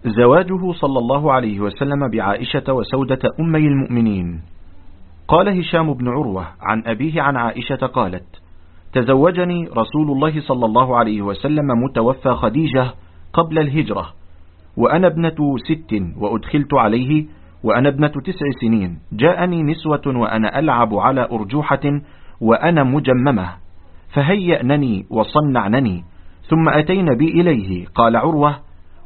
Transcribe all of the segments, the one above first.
زواجه صلى الله عليه وسلم بعائشة وسودة أمي المؤمنين. قال هشام بن عروة عن أبيه عن عائشة قالت: تزوجني رسول الله صلى الله عليه وسلم متوفى خديجة قبل الهجرة، وأنا ابنة 6 وأدخلت عليه وأنا ابنة 9 سنين. جاءني نسوة وأنا ألعب على أرجوحة وأنا مجممة، فهيأنني وصنعنني، ثم أتين بي إليه. قال عروة: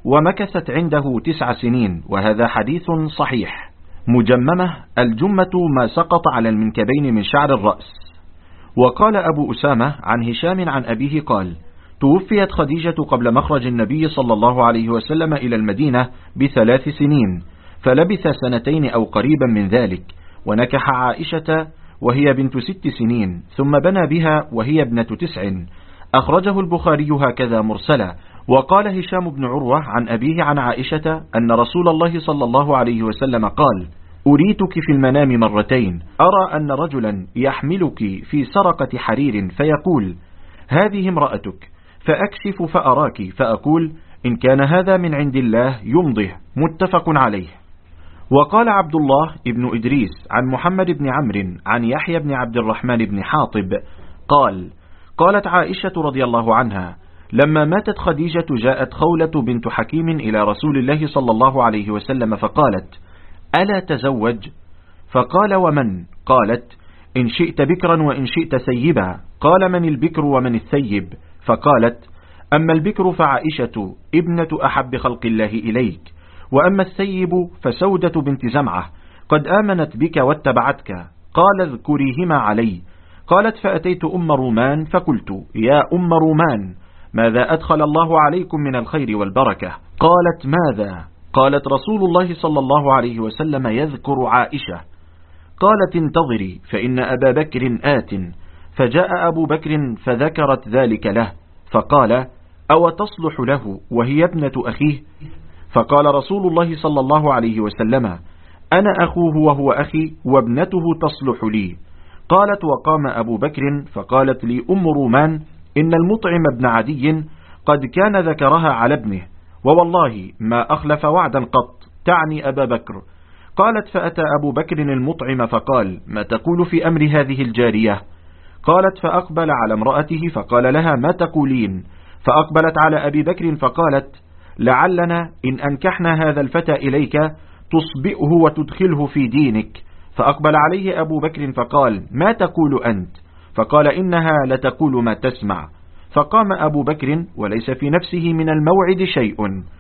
ومكثت عنده 9 سنين، وهذا حديث صحيح. مجممة الجمة ما سقط على المنكبين من شعر الرأس. وقال أبو أسامة عن هشام عن أبيه قال: توفيت خديجة قبل مخرج النبي صلى الله عليه وسلم إلى المدينة ب3 سنين، فلبث 2 أو قريبا من ذلك، ونكح عائشة وهي بنت 6 سنين، ثم بنى بها وهي ابنة 9. أخرجه البخاري هكذا مرسلا. وقال هشام بن عروة عن أبيه عن عائشة أن رسول الله صلى الله عليه وسلم قال: أريتك في المنام 2 مرات، أرى أن رجلا يحملك في سرقة حرير فيقول: هذه امرأتك، فأكشف فأراك، فأقول: إن كان هذا من عند الله يمضه. متفق عليه. وقال عبد الله ابن إدريس عن محمد بن عمرو عن يحيى بن عبد الرحمن بن حاطب قال: قالت عائشة رضي الله عنها: لما ماتت خديجة جاءت خولة بنت حكيم إلى رسول الله صلى الله عليه وسلم فقالت: ألا تزوج؟ فقال: ومن؟ قالت: إن شئت بكرا وإن شئت سيبا. قال: من البكر ومن السيب؟ فقالت: أما البكر فعائشة ابنة أحب خلق الله إليك، وأما السيب فسودة بنت زمعة، قد آمنت بك واتبعتك. قال: اذكريهما علي. قالت: فأتيت أم رومان فقلت: يا أم رومان، ماذا أدخل الله عليكم من الخير والبركة؟ قالت: ماذا؟ قالت: رسول الله صلى الله عليه وسلم يذكر عائشة. قالت: انتظري فإن أبا بكر آت. فجاء أبو بكر فذكرت ذلك له، فقال: أو تصلح له وهي ابنة أخيه؟ فقال رسول الله صلى الله عليه وسلم: أنا أخوه وهو أخي، وابنته تصلح لي. قالت: وقام أبو بكر فقالت لي أم رومان: إن المطعم ابن عدي قد كان ذكرها على ابنه، ووالله ما أخلف وعدا قط، تعني أبا بكر. قالت: فأتى أبو بكر المطعم فقال: ما تقول في أمر هذه الجارية؟ قالت: فأقبل على امرأته فقال لها: ما تقولين؟ فأقبلت على أبي بكر فقالت: لعلنا إن أنكحنا هذا الفتى إليك تصبئه وتدخله في دينك. فأقبل عليه أبو بكر فقال: ما تقول أنت؟ فقال: إنها لتقول ما تسمع. فقام أبو بكر وليس في نفسه من الموعد شيء،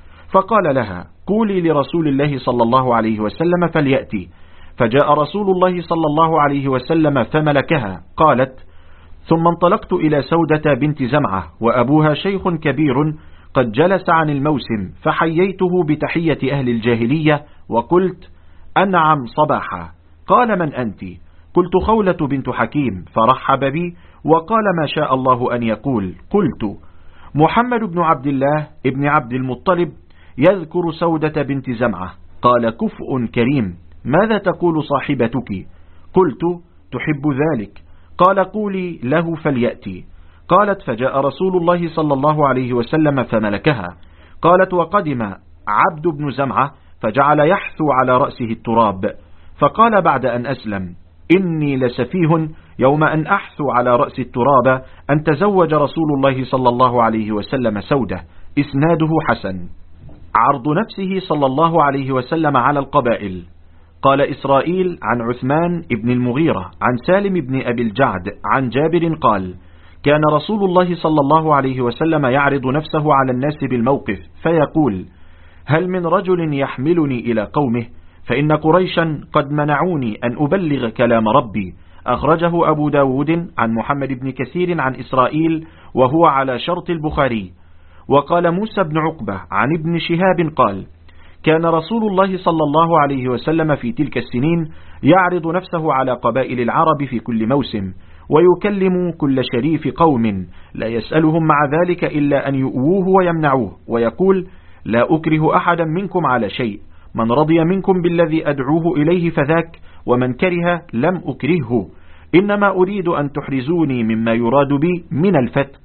فقال لها: قولي لرسول الله صلى الله عليه وسلم فليأتي. فجاء رسول الله صلى الله عليه وسلم فملكها. قالت: ثم انطلقت إلى سودة بنت زمعة، وأبوها شيخ كبير قد جلس عن الموسم، فحييته بتحية أهل الجاهلية وقلت: أنعم صباحا. قال: من أنت؟ قلت: خولة بنت حكيم. فرحب بي وقال: ما شاء الله أن يقول. قلت: محمد بن عبد الله ابن عبد المطلب يذكر سودة بنت زمعة. قال: كفء كريم، ماذا تقول صاحبتك؟ قلت: تحب ذلك. قال: قولي له فليأتي. قالت: فجاء رسول الله صلى الله عليه وسلم فملكها. قالت: وقدم عبد بن زمعة فجعل يحثو على رأسه التراب، فقال بعد أن أسلم: إني لسفيه يوم أن أحثو على رأس التراب أن تزوج رسول الله صلى الله عليه وسلم سودة. إسناده حسن. عرض نفسه صلى الله عليه وسلم على القبائل. قال إسرائيل عن عثمان ابن المغيرة عن سالم بن أبي الجعد عن جابر قال: كان رسول الله صلى الله عليه وسلم يعرض نفسه على الناس بالموقف فيقول: هل من رجل يحملني إلى قومه؟ فإن قريشا قد منعوني أن أبلغ كلام ربي. أخرجه أبو داود عن محمد بن كثير عن إسرائيل وهو على شرط البخاري. وقال موسى بن عقبة عن ابن شهاب قال: كان رسول الله صلى الله عليه وسلم في تلك السنين يعرض نفسه على قبائل العرب في كل موسم، ويكلم كل شريف قوم، لا يسألهم مع ذلك إلا أن يؤووه ويمنعوه، ويقول: لا أكره أحدا منكم على شيء، من رضي منكم بالذي أدعوه إليه فذاك، ومن كره لم أكرهه، إنما أريد أن تحرزوني مما يراد بي من الفتك،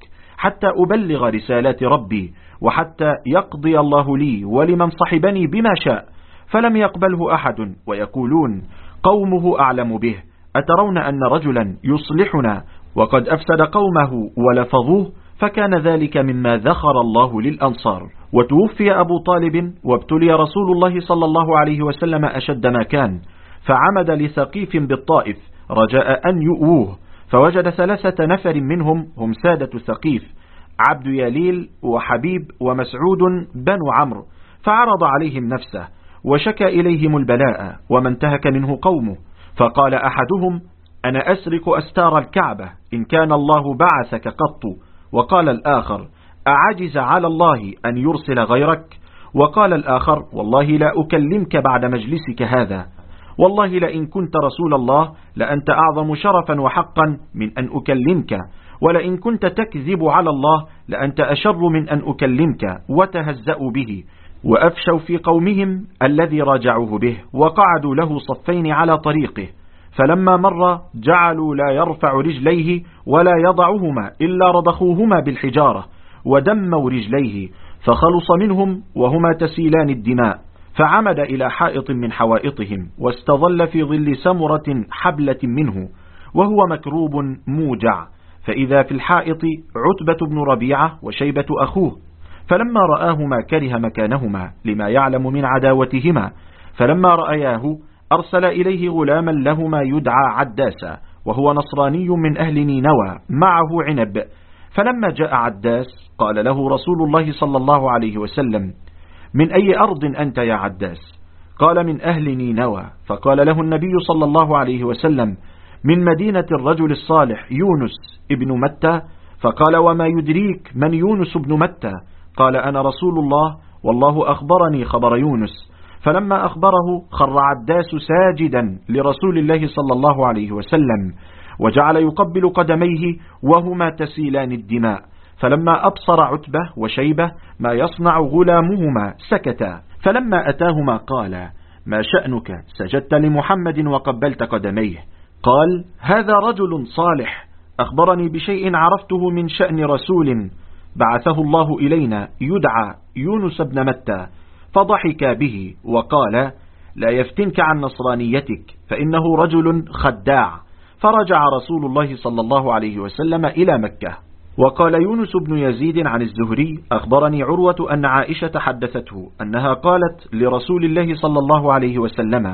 حتى أبلغ رسالات ربي، وحتى يقضي الله لي ولمن صحبني بما شاء. فلم يقبله أحد، ويقولون قومه أعلم به. أترون أن رجلا يصلحنا وقد أفسد قومه ولفظوه؟ فكان ذلك مما ذخر الله للأنصار. وتوفي أبو طالب، وابتلي رسول الله صلى الله عليه وسلم أشد ما كان، فعمد لثقيف بالطائف رجاء أن يؤوه، فوجد 3 نفر منهم هم سادة ثقيف، عبد يليل وحبيب ومسعود بنو عمرو، فعرض عليهم نفسه وشكى إليهم البلاء وما انتهك منه قومه. فقال أحدهم: أنا أسرق أستار الكعبة إن كان الله بعثك قط. وقال الآخر: أعجز على الله أن يرسل غيرك؟ وقال الآخر: والله لا أكلمك بعد مجلسك هذا، والله لئن كنت رسول الله لأنت أعظم شرفا وحقا من أن أكلمك، ولئن كنت تكذب على الله لأنت أشر من أن أكلمك. وتهزأوا به، وأفشوا في قومهم الذي راجعوه به، وقعدوا له صفين على طريقه، فلما مر جعلوا لا يرفع رجليه ولا يضعهما إلا رضخوهما بالحجارة، ودموا رجليه فخلص منهم وهما تسيلان الدماء. فعمد إلى حائط من حوائطهم، واستظل في ظل سمرة حبلة منه، وهو مكروب موجع، فإذا في الحائط عتبة بن ربيعة وشيبة أخوه، فلما رآهما كره مكانهما لما يعلم من عداوتهما، فلما رأياه أرسل إليه غلاما لهما يدعى عداسا، وهو نصراني من أهل نينوى معه عنب. فلما جاء عداس قال له رسول الله صلى الله عليه وسلم: من أي أرض أنت يا عداس؟ قال: من أهل نينوى. فقال له النبي صلى الله عليه وسلم: من مدينة الرجل الصالح يونس ابن متى. فقال: وما يدريك من يونس ابن متى؟ قال: أنا رسول الله، والله أخبرني خبر يونس. فلما أخبره خر عداس ساجدا لرسول الله صلى الله عليه وسلم، وجعل يقبل قدميه وهما تسيلان الدماء. فلما أبصر عتبة وشيبة ما يصنع غلامهما سكتا. فلما أتاهما قال: ما شأنك سجدت لمحمد وقبلت قدميه؟ قال: هذا رجل صالح أخبرني بشيء عرفته من شأن رسول بعثه الله إلينا يدعى يونس بن متى. فضحك به وقال: لا يفتنك عن نصرانيتك، فإنه رجل خداع. فرجع رسول الله صلى الله عليه وسلم إلى مكة. وقال يونس بن يزيد عن الزهري: أخبرني عروة أن عائشة حدثته أنها قالت لرسول الله صلى الله عليه وسلم: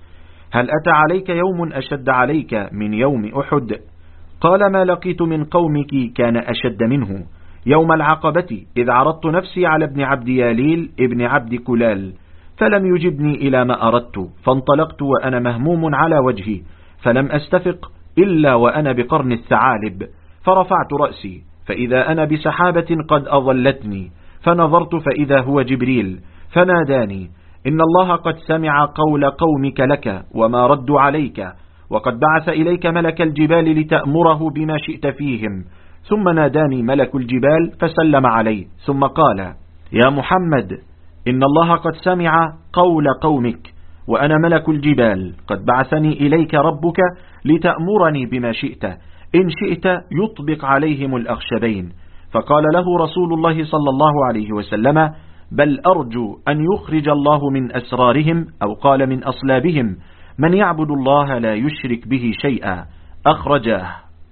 هل أتى عليك يوم أشد عليك من يوم أحد؟ قال: ما لقيت من قومك كان أشد منه، يوم العقبة إذ عرضت نفسي على ابن عبد ياليل ابن عبد كلال، فلم يجبني إلى ما أردت، فانطلقت وأنا مهموم على وجهي، فلم أستفق إلا وأنا بقرن الثعالب، فرفعت رأسي فإذا أنا بسحابة قد أظلتني، فنظرت فإذا هو جبريل، فناداني: إن الله قد سمع قول قومك لك وما ردوا عليك، وقد بعث إليك ملك الجبال لتأمره بما شئت فيهم. ثم ناداني ملك الجبال فسلم عليه، ثم قال: يا محمد، إن الله قد سمع قول قومك، وأنا ملك الجبال، قد بعثني إليك ربك لتأمرني بما شئت، إن شئت يطبق عليهم الأخشبين. فقال له رسول الله صلى الله عليه وسلم: بل أرجو أن يخرج الله من أسرارهم، أو قال من أصلابهم، من يعبد الله لا يشرك به شيئا. أخرجاه.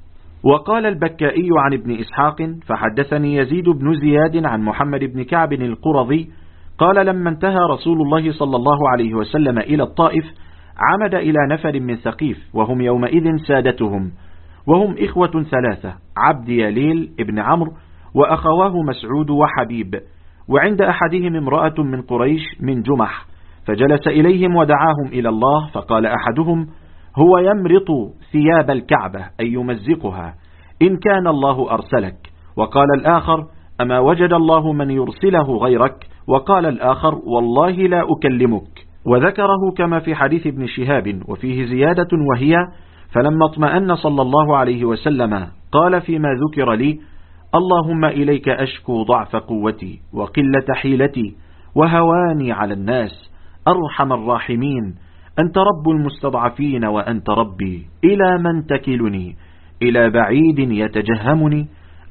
وقال البكائي عن ابن إسحاق: فحدثني يزيد بن زياد عن محمد بن كعب القرظي قال: لما انتهى رسول الله صلى الله عليه وسلم إلى الطائف عمد إلى نفر من ثقيف، وهم يومئذ سادتهم، وهم إخوة 3: عبد يليل ابن عمرو، وأخواه مسعود وحبيب، وعند أحدهم امرأة من قريش من جمح، فجلس إليهم ودعاهم إلى الله. فقال أحدهم: هو يمرط ثياب الكعبة أي يمزقها، إن كان الله أرسلك. وقال الآخر: أما وجد الله من يرسله غيرك؟ وقال الآخر: والله لا أكلمك. وذكره كما في حديث ابن شهاب، وفيه زيادة وهي: فلما اطمأن صلى الله عليه وسلم قال فيما ذكر لي: اللهم إليك أشكو ضعف قوتي وقلة حيلتي وهواني على الناس، أرحم الراحمين، أنت رب المستضعفين وأنت ربي، إلى من تكلني؟ إلى بعيد يتجهمني؟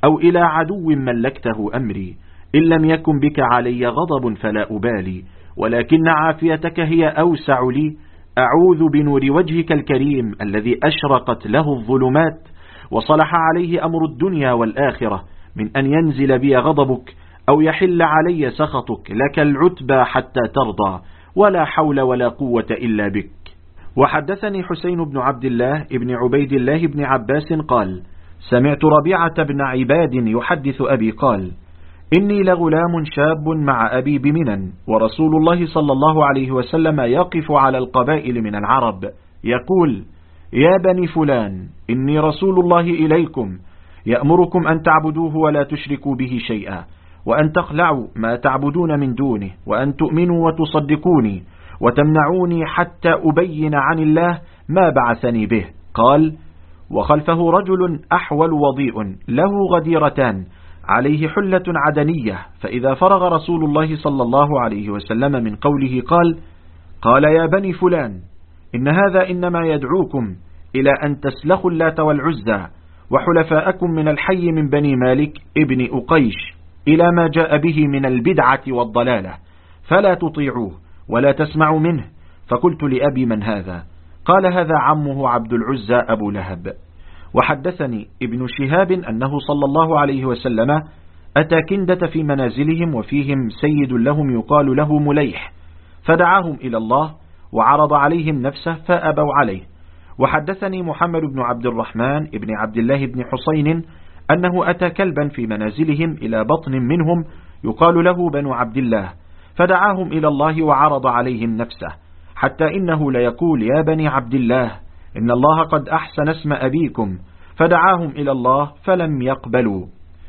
أو إلى عدو ملكته أمري. إن لم يكن بك علي غضب فلا أبالي، ولكن عافيتك هي أوسع لي. أعوذ بنور وجهك الكريم الذي أشرقت له الظلمات وصلح عليه أمر الدنيا والآخرة، من أن ينزل بي غضبك أو يحل علي سخطك. لك العتبى حتى ترضى، ولا حول ولا قوة إلا بك. وحدثني حسين بن عبد الله ابن عبيد الله بن عباس قال: سمعت ربيعة بن عباد يحدث أبي قال: إني لغلام شاب مع أبي بمنى، ورسول الله صلى الله عليه وسلم يقف على القبائل من العرب يقول: يا بني فلان، إني رسول الله إليكم، يأمركم أن تعبدوه ولا تشركوا به شيئا، وأن تخلعوا ما تعبدون من دونه، وأن تؤمنوا وتصدقوني وتمنعوني حتى أبين عن الله ما بعثني به. قال: وخلفه رجل أحول وضيء له غديرتان عليه حلة عدنية، فإذا فرغ رسول الله صلى الله عليه وسلم من قوله قال: يا بني فلان، إن هذا إنما يدعوكم إلى أن تسلخوا اللات والعزى وحلفاءكم من الحي من بني مالك ابن أقيش إلى ما جاء به من البدعة والضلالة، فلا تطيعوه ولا تسمعوا منه. فقلت لأبي: من هذا؟ قال: هذا عمه عبد العزى أبو لهب. وحدثني ابن شهاب أنه صلى الله عليه وسلم أتى كندة في منازلهم، وفيهم سيد لهم يقال له مليح، فدعاهم إلى الله وعرض عليهم نفسه فأبوا عليه. وحدثني محمد بن عبد الرحمن ابن عبد الله بن حسين أنه أتى كلبا في منازلهم إلى بطن منهم يقال له بنو عبد الله، فدعاهم إلى الله وعرض عليهم نفسه، حتى إنه ليقول: يا بني عبد الله، إن الله قد أحسن اسم أبيكم، فدعاهم إلى الله فلم يقبلوا.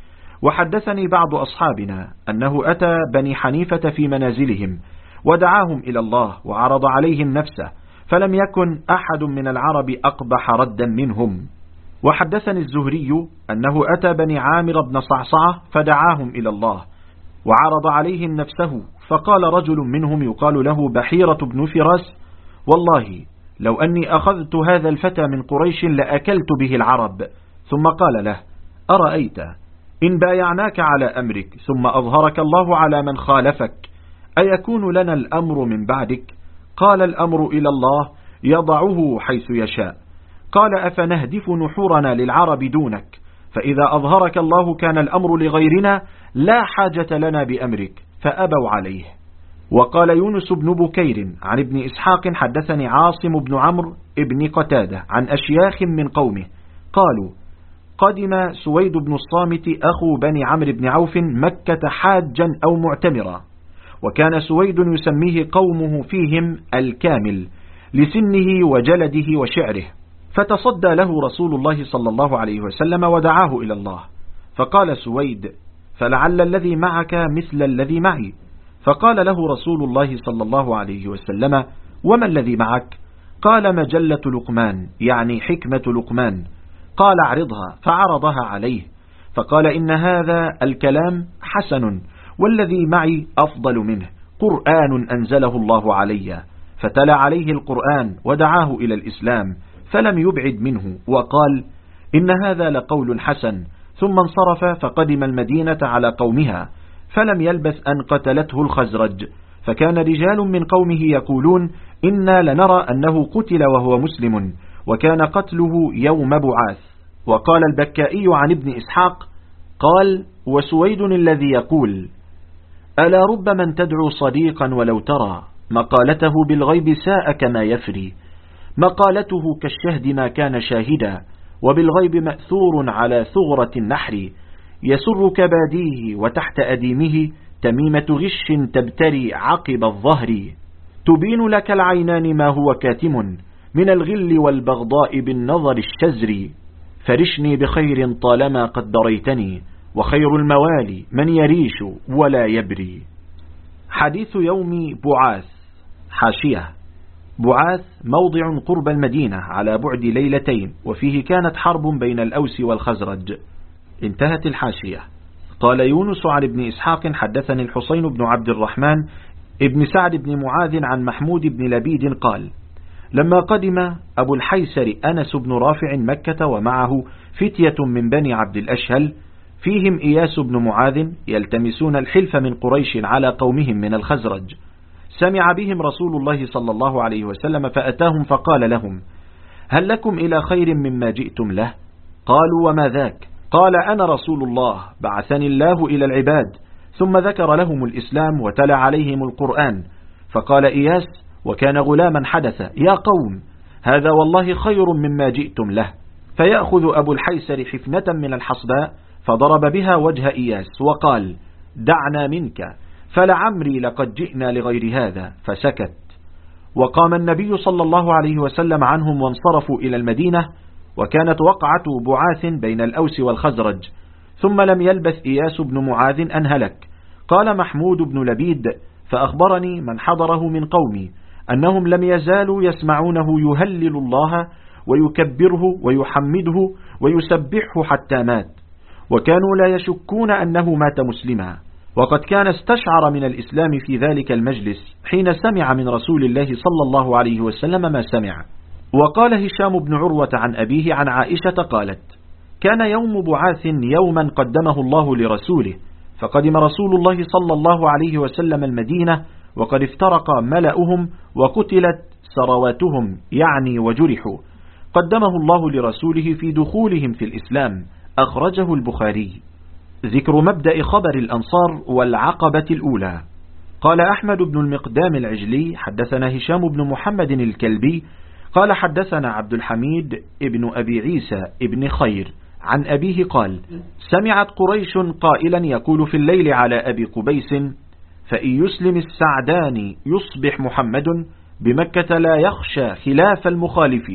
وحدثني بعض أصحابنا أنه أتى بني حنيفة في منازلهم ودعاهم إلى الله وعرض عليهم نفسه، فلم يكن أحد من العرب أقبح ردا منهم. وحدثني الزهري أنه أتى بني عامر بن صعصعة فدعاهم إلى الله وعرض عليهم نفسه، فقال رجل منهم يقال له بحيرة بن فراس: والله لو أني أخذت هذا الفتى من قريش لأكلت به العرب. ثم قال له: أرأيت إن بايعناك على أمرك ثم أظهرك الله على من خالفك، أيكون لنا الأمر من بعدك؟ قال: الأمر إلى الله يضعه حيث يشاء. قال: أفنهدف نحورنا للعرب دونك؟ فإذا أظهرك الله كان الأمر لغيرنا، لا حاجة لنا بأمرك. فأبوا عليه. وقال يونس بن بكير عن ابن إسحاق حدثني عاصم بن عمرو ابن قتادة عن أشياخ من قومه قالوا: قدم سويد بن الصامت أخو بني عمرو بن عوف مكة حاجا أو معتمرا، وكان سويد يسميه قومه فيهم الكامل لسنه وجلده وشعره، فتصدى له رسول الله صلى الله عليه وسلم ودعاه إلى الله. فقال سويد: فلعل الذي معك مثل الذي معي. فقال له رسول الله صلى الله عليه وسلم: وما الذي معك؟ قال: مجلة لقمان، يعني حكمة لقمان. قال: اعرضها. فعرضها عليه، فقال: إن هذا الكلام حسن، والذي معي أفضل منه، قرآن أنزله الله علي. فتلا عليه القرآن ودعاه إلى الإسلام، فلم يبعد منه، وقال: إن هذا لقول حسن. ثم انصرف فقدم المدينة على قومها، فلم يلبث أن قتلته الخزرج، فكان رجال من قومه يقولون: إنا لنرى أنه قتل وهو مسلم، وكان قتله يوم بعاث. وقال البكائي عن ابن إسحاق قال: وسويد الذي يقول: ألا رب من تدعو صديقا ولو ترى مقالته بالغيب ساء كما يفري، مقالته كالشهد ما كان شاهدا، وبالغيب مأثور على ثغرة النحر، يسرك باديه وتحت أديمه تميمة غش تبتري عقب الظهر، تبين لك العينان ما هو كاتم من الغل والبغضاء بالنظر الشزر، فرشني بخير طالما قد دريتني، وخير الموالي من يريش ولا يبري. حديث يوم بعاث. حاشية: بعاث موضع قرب المدينة على بعد ليلتين، وفيه كانت حرب بين الأوس والخزرج. انتهت الحاشية. قال يونس عن ابن إسحاق حدثني الحسين بن عبد الرحمن ابن سعد بن معاذ عن محمود بن لبيد قال: لما قدم أبو الحيسر أنس بن رافع مكة ومعه فتية من بني عبد الأشهل، فيهم إياس بن معاذ يلتمسون الحلف من قريش على قومهم من الخزرج. سمع بهم رسول الله صلى الله عليه وسلم فأتاهم فقال لهم: هل لكم إلى خير مما جئتم له؟ قالوا: وما ذاك؟ قال: أنا رسول الله بعثني الله إلى العباد. ثم ذكر لهم الإسلام وتلا عليهم القرآن. فقال إياس وكان غلاما حدث: يا قوم، هذا والله خير مما جئتم له. فيأخذ أبو الحيسر حفنة من الحصباء فضرب بها وجه إياس وقال: دعنا منك، فلعمري لقد جئنا لغير هذا. فسكت. وقام النبي صلى الله عليه وسلم عنهم وانصرفوا إلى المدينة، وكانت وقعة بعاث بين الأوس والخزرج. ثم لم يلبث إياس بن معاذ أن هلك. قال محمود بن لبيد: فأخبرني من حضره من قومي أنهم لم يزالوا يسمعونه يهلل الله ويكبره ويحمده ويسبحه حتى مات، وكانوا لا يشكون أنه مات مسلما. وقد كان استشعر من الإسلام في ذلك المجلس حين سمع من رسول الله صلى الله عليه وسلم ما سمع. وقال هشام بن عروة عن أبيه عن عائشة قالت: كان يوم بعاث يوما قدمه الله لرسوله، فقدم رسول الله صلى الله عليه وسلم المدينة وقد افترق ملأهم وقتلت سرواتهم يعني وجرحوا، قدمه الله لرسوله في دخولهم في الإسلام. أخرجه البخاري. ذكر مبدأ خبر الأنصار والعقبة الأولى. قال أحمد بن المقدام العجلي: حدثنا هشام بن محمد الكلبي قال حدثنا عبد الحميد ابن أبي عيسى ابن خير عن أبيه قال: سمعت قريش قائلا يقول في الليل على أبي قبيس: فإن يسلم السعدان يصبح محمد بمكة لا يخشى خلاف المخالف.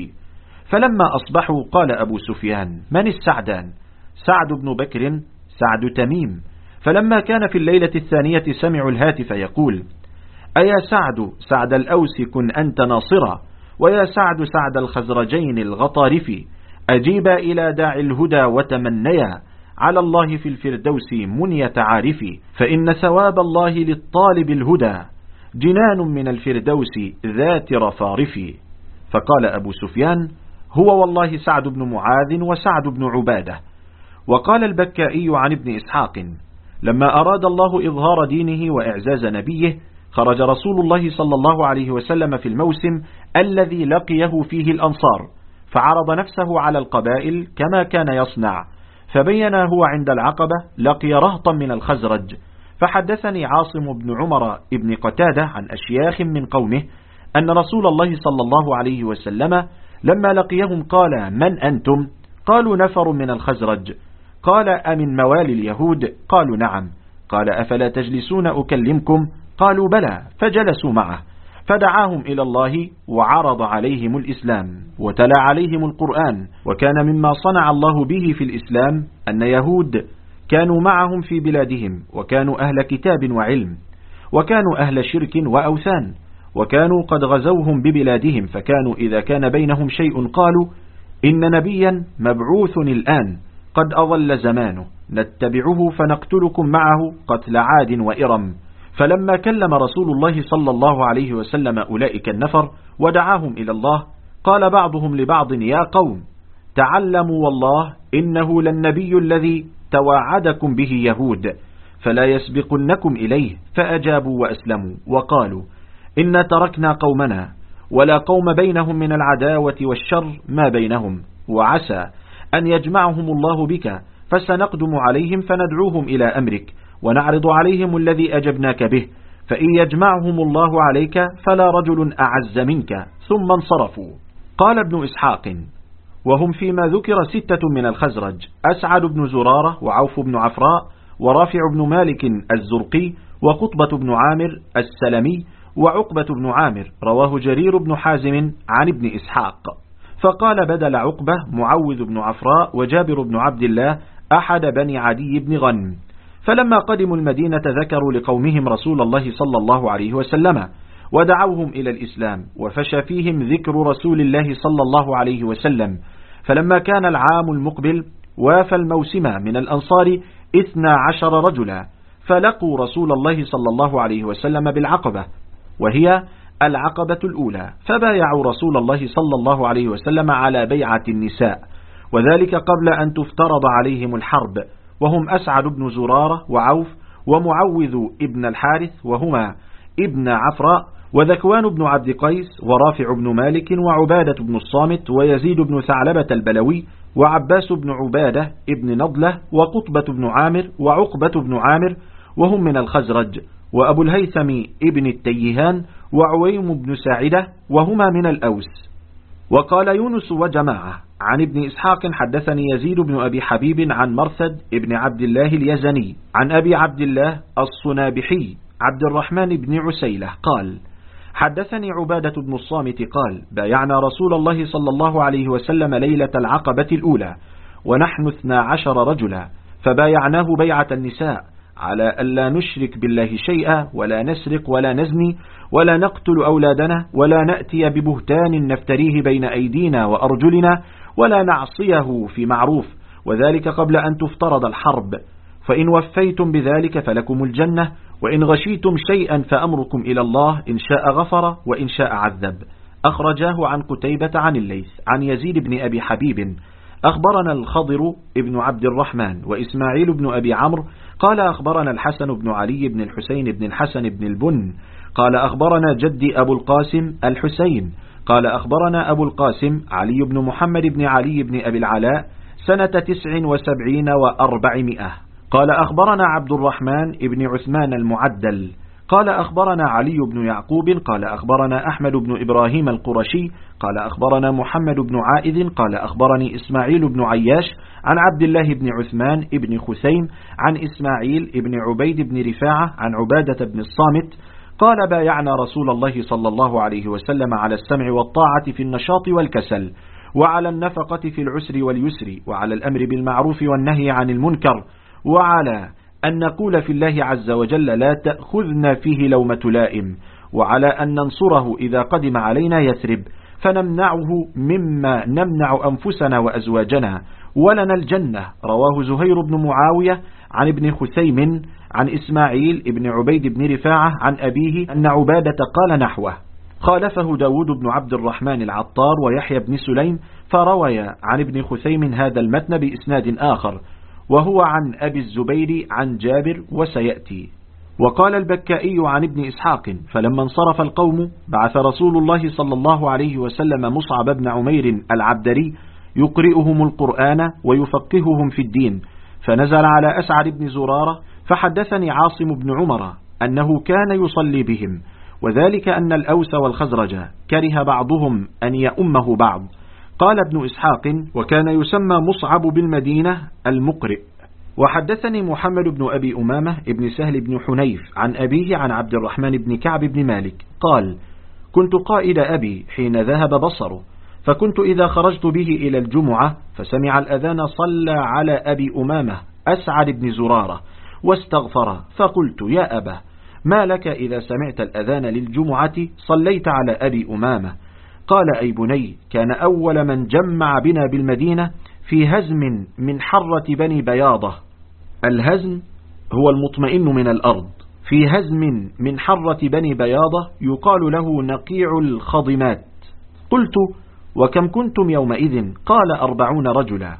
فلما أصبحوا قال أبو سفيان: من السعدان؟ سعد بن بكر سعد تميم. فلما كان في الليلة الثانية سمعوا الهاتف يقول: أيا سعد سعد الأوس كن أنت ناصرا، ويا سعد سعد الخزرجين الغطارف، أجيبا إلى داعي الهدى وتمنيا على الله في الفردوس منية عارف، فإن ثواب الله للطالب الهدى جنان من الفردوس ذات رفارف. فقال أبو سفيان: هو والله سعد بن معاذ وسعد بن عبادة. وقال البكائي عن ابن إسحاق: لما أراد الله إظهار دينه وإعزاز نبيه خرج رسول الله صلى الله عليه وسلم في الموسم الذي لقيه فيه الأنصار، فعرض نفسه على القبائل كما كان يصنع. فبينا هو عند العقبة لقي رهطا من الخزرج. فحدثني عاصم بن عمر ابن قتادة عن أشياخ من قومه أن رسول الله صلى الله عليه وسلم لما لقيهم قال: من أنتم؟ قالوا: نفر من الخزرج. قال: أمن موالي اليهود؟ قالوا: نعم. قال: أفلا تجلسون أكلمكم؟ قالوا: بلى. فجلسوا معه فدعاهم إلى الله وعرض عليهم الإسلام وتلا عليهم القرآن. وكان مما صنع الله به في الإسلام أن يهود كانوا معهم في بلادهم، وكانوا أهل كتاب وعلم، وكانوا أهل شرك وأوثان، وكانوا قد غزوهم ببلادهم، فكانوا إذا كان بينهم شيء قالوا: إن نبيا مبعوث الآن قد أضل زمانه نتبعه فنقتلكم معه قتل عاد وإرم. فلما كلم رسول الله صلى الله عليه وسلم أولئك النفر ودعاهم إلى الله قال بعضهم لبعض: يا قوم تعلموا والله إنه للنبي الذي توعدكم به يهود، فلا يسبقنكم إليه. فأجابوا وأسلموا وقالوا: إنا تركنا قومنا ولا قوم بينهم من العداوة والشر ما بينهم، وعسى أن يجمعهم الله بك، فسنقدم عليهم فندعوهم إلى أمرك ونعرض عليهم الذي أجبناك به، فإن يجمعهم الله عليك فلا رجل أعز منك. ثم انصرفوا. قال ابن إسحاق: وهم فيما ذكر 6 من الخزرج: أسعد بن زرارة وعوف بن عفراء ورافع بن مالك الزرقي وقطبة بن عامر السلمي وعقبة بن عامر. رواه جرير بن حازم عن ابن إسحاق. فقال بدل عقبة معوذ بن عفراء وجابر بن عبد الله أحد بني عدي بن غنم. فلما قدموا المدينة ذكروا لقومهم رسول الله صلى الله عليه وسلم ودعوهم إلى الإسلام، وفشى فيهم ذكر رسول الله صلى الله عليه وسلم. فلما كان العام المقبل وافى الموسم من الأنصار 12 رجلا، فلقوا رسول الله صلى الله عليه وسلم بالعقبة، وهي العقبة الأولى، فبايعوا رسول الله صلى الله عليه وسلم على بيعة النساء، وذلك قبل أن تفترض عليهم الحرب، وهم أسعد بن زرارة وعوف ومعوذ ابن الحارث وهما ابن عفراء، وذكوان بن عبد قيس ورافع بن مالك وعبادة بن الصامت ويزيد بن ثعلبة البلوي وعباس بن عبادة ابن نضلة وقطبة بن عامر وعقبة بن عامر وهم من الخزرج، وأبو الهيثم ابن التيهان وعويم بن ساعدة وهما من الأوس. وقال يونس وجماعة عن ابن إسحاق حدثني يزيد بن أبي حبيب عن مرثد ابن عبد الله اليزني عن أبي عبد الله الصنابحي عبد الرحمن بن عسيلة قال حدثني عبادة بن الصامت قال بايعنا رسول الله صلى الله عليه وسلم ليلة العقبة الأولى ونحن 12 رجلا، فبايعناه بيعة النساء على ألا نشرك بالله شيئا ولا نسرق ولا نزني ولا نقتل أولادنا ولا نأتي ببهتان نفتريه بين أيدينا وأرجلنا ولا نعصيه في معروف، وذلك قبل أن تفترض الحرب، فإن وفيتم بذلك فلكم الجنة، وإن غشيتم شيئا فأمركم إلى الله، إن شاء غفر وإن شاء عذب. أخرجاه عن قتيبة عن الليث عن يزيد بن أبي حبيب. أخبرنا الخضر ابن عبد الرحمن وإسماعيل بن أبي عمرو قال أخبرنا الحسن بن علي بن الحسين بن الحسن بن البن قال أخبرنا جدي أبو القاسم الحسين قال أخبرنا أبو القاسم علي بن محمد بن علي بن أبي العلاء سنة 79 و400 قال أخبرنا عبد الرحمن ابن عثمان المعدل قال أخبرنا علي بن يعقوب قال أخبرنا أحمد بن إبراهيم القرشي قال أخبرنا محمد بن عائذ قال أخبرني إسماعيل بن عياش عن عبد الله بن عثمان ابن خثيم عن إسماعيل ابن عبيد بن رفاعة عن عبادة بن الصامت قال بايعنا رسول الله صلى الله عليه وسلم على السمع والطاعة في النشاط والكسل، وعلى النفقة في العسر واليسر، وعلى الأمر بالمعروف والنهي عن المنكر، وعلى أن نقول في الله عز وجل لا تأخذنا فيه لومة لائم، وعلى أن ننصره إذا قدم علينا يثرب فنمنعه مما نمنع أنفسنا وأزواجنا، ولنا الجنة. رواه زهير بن معاوية عن ابن خثيم عن إسماعيل ابن عبيد بن رفاعة عن أبيه أن عبادة قال نحوه. خالفه داود بن عبد الرحمن العطار ويحيى بن سليم فروي عن ابن خثيم هذا المتن بإسناد آخر، وهو عن أبي الزبير عن جابر وسيأتي. وقال البكائي عن ابن إسحاق فلما انصرف القوم بعث رسول الله صلى الله عليه وسلم مصعب بن عمير العبدري يقرئهم القرآن ويفقههم في الدين، فنزل على أسعد بن زرارة فحدثني عاصم بن عمر أنه كان يصلي بهم، وذلك أن الأوس والخزرج كره بعضهم أن يؤمه بعض. قال ابن إسحاق وكان يسمى مصعب بالمدينة المقرئ. وحدثني محمد بن أبي أمامة ابن سهل بن حنيف عن أبيه عن عبد الرحمن بن كعب بن مالك قال كنت قائد أبي حين ذهب بصره، فكنت إذا خرجت به إلى الجمعة فسمع الأذان صلى على أبي أمامة أسعد بن زرارة واستغفر، فقلت يا أبا ما لك إذا سمعت الأذان للجمعة صليت على أبي أمامة؟ قال أي بني كان أول من جمع بنا بالمدينة في هزم من حرة بني بياضة. الهزم هو المطمئن من الأرض. في هزم من حرة بني بياضة يقال له نقيع الخضمات. قلت وكم كنتم يومئذ؟ قال 40 رجلا.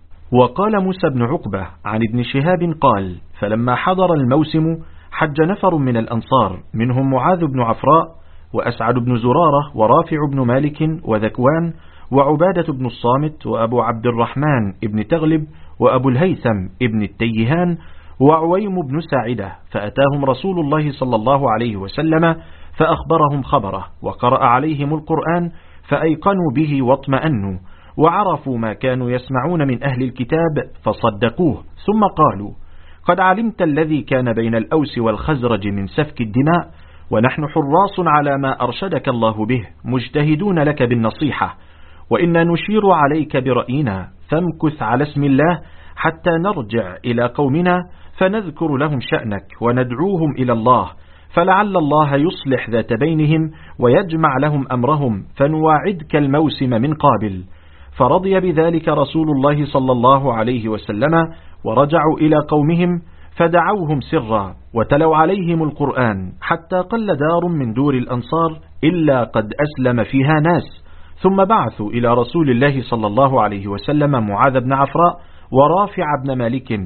وقال موسى بن عقبة عن ابن شهاب قال فلما حضر الموسم حج نفر من الأنصار منهم معاذ بن عفراء وأسعد بن زرارة ورافع بن مالك وذكوان وعبادة بن الصامت وأبو عبد الرحمن ابن تغلب وأبو الهيثم ابن التيهان وعويم بن ساعدة، فأتاهم رسول الله صلى الله عليه وسلم فأخبرهم خبره وقرأ عليهم القرآن فأيقنوا به واطمأنوا وعرفوا ما كانوا يسمعون من أهل الكتاب فصدقوه، ثم قالوا قد علمت الذي كان بين الأوس والخزرج من سفك الدماء، ونحن حراص على ما أرشدك الله به مجتهدون لك بالنصيحة، وإنا نشير عليك برأينا، فامكث على اسم الله حتى نرجع إلى قومنا فنذكر لهم شأنك وندعوهم إلى الله، فلعل الله يصلح ذات بينهم ويجمع لهم أمرهم فنواعدك الموسم من قابل. فرضي بذلك رسول الله صلى الله عليه وسلم ورجعوا إلى قومهم فدعوهم سرا وتلوا عليهم القرآن حتى قل دار من دور الأنصار إلا قد أسلم فيها ناس، ثم بعثوا إلى رسول الله صلى الله عليه وسلم معاذ بن عفراء ورافع بن مالك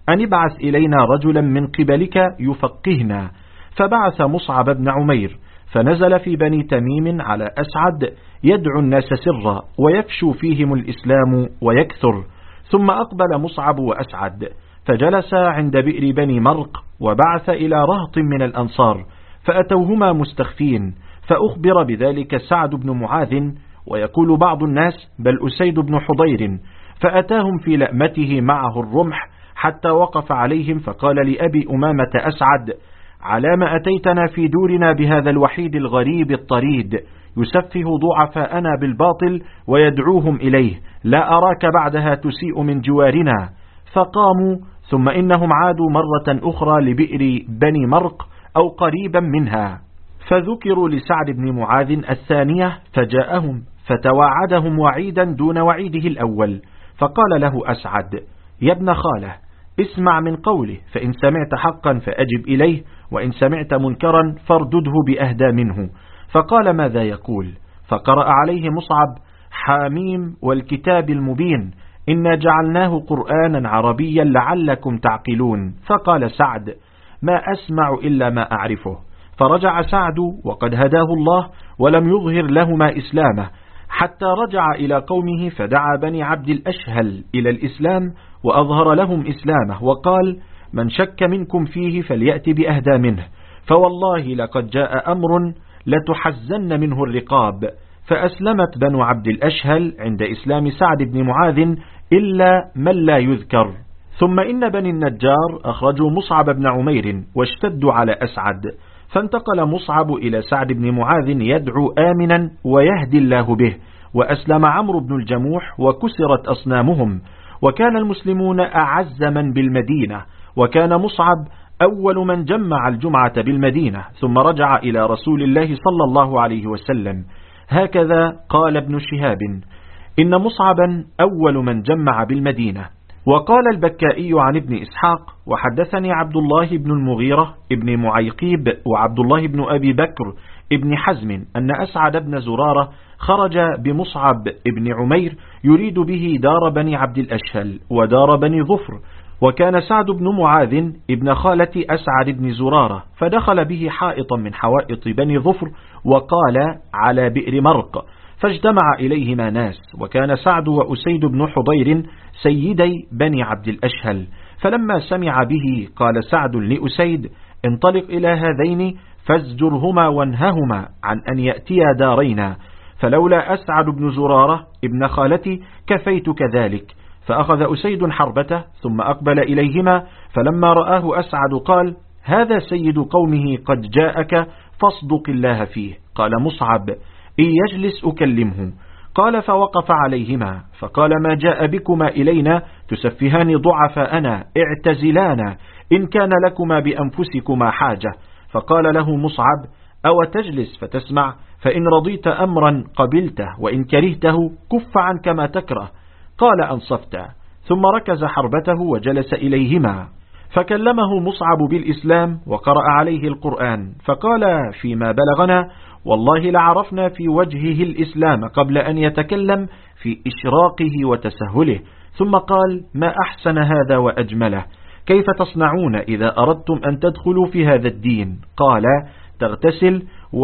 أن ابعث إلينا رجلا من قبلك يفقهنا. فبعث مصعب بن عمير، فنزل في بني تميم على أسعد يدعو الناس سرا ويفشو فيهم الإسلام ويكثر. ثم أقبل مصعب وأسعد فجلس عند بئر بني مرق، وبعث إلى رهط من الأنصار فأتوهما مستخفين، فأخبر بذلك سعد بن معاذ، ويقول بعض الناس بل أسيد بن حضير، فأتاهم في لأمته معه الرمح حتى وقف عليهم، فقال لأبي أمامة أسعد: على ما أتيتنا في دورنا بهذا الوحيد الغريب الطريد يسفه ضعفاءنا بالباطل ويدعوهم إليه، لا أراك بعدها تسيء من جوارنا. فقاموا، ثم إنهم عادوا مرة أخرى لبئر بني مرق أو قريبا منها، فذكروا لسعد بن معاذ الثانية، فجاءهم فتواعدهم وعيدا دون وعيده الأول. فقال له أسعد: يا ابن خاله، اسمع من قوله، فإن سمعت حقا فأجب إليه، وإن سمعت منكرا فاردده بأهدى منه. فقال: ماذا يقول؟ فقرأ عليه مصعب: حاميم والكتاب المبين، إنا جعلناه قرآنا عربيا لعلكم تعقلون. فقال سعد: ما أسمع إلا ما أعرفه. فرجع سعد وقد هداه الله ولم يظهر لهما إسلامه، حتى رجع إلى قومه فدعا بني عبد الأشهل إلى الإسلام وأظهر لهم إسلامه، وقال: من شك منكم فيه فليأتي بأهدى منه، فوالله لقد جاء أمر لتحزن منه الرقاب. فأسلمت بنو عبد الأشهل عند إسلام سعد بن معاذ إلا من لا يذكر. ثم إن بني النجار أخرجوا مصعب بن عمير واشتدوا على أسعد، فانتقل مصعب إلى سعد بن معاذ يدعو آمنا ويهدي الله به، وأسلم عمرو بن الجموح وكسرت أصنامهم، وكان المسلمون أعز من بالمدينة، وكان مصعب أول من جمع الجمعة بالمدينة، ثم رجع إلى رسول الله صلى الله عليه وسلم. هكذا قال ابن شهاب: إن مصعبا أول من جمع بالمدينة. وقال البكائي عن ابن إسحاق: وحدثني عبد الله بن المغيرة ابن معيقيب وعبد الله بن أبي بكر ابن حزم أن أسعد بن زرارة خرج بمصعب ابن عمير يريد به دار بني عبد الأشهل ودار بني ظفر، وكان سعد بن معاذ ابن خالة أسعد بن زرارة، فدخل به حائطا من حوائط بني ظفر وقال: على بئر مرق، فاجتمع إليهما ناس، وكان سعد وأسيد بن حضير سيدي بني عبد الأشهل. فلما سمع به قال سعد لأسيد: انطلق إلى هذين فازجرهما وانههما عن أن يأتيا دارينا، فلولا أسعد بن زرارة ابن خالتي كفيتك ذلك. فأخذ أسيد حربته ثم أقبل إليهما، فلما رآه أسعد قال: هذا سيد قومه قد جاءك فاصدق الله فيه. قال مصعب: إن يجلس أكلمه. قال: فوقف عليهما فقال: ما جاء بكما إلينا تسفهان ضعفاءنا، اعتزلانا إن كان لكما بأنفسكما حاجة. فقال له مصعب: أو تجلس فتسمع، فإن رضيت أمرا قبلته، وإن كرهته كف عن كما تكره. قال: أنصفت. ثم ركز حربته وجلس إليهما، فكلمه مصعب بالإسلام وقرأ عليه القرآن، فقال فيما بلغنا: والله لعرفنا في وجهه الإسلام قبل أن يتكلم في إشراقه وتسهله. ثم قال: ما أحسن هذا وأجمله، كيف تصنعون إذا أردتم أن تدخلوا في هذا الدين؟ قال: تغتسل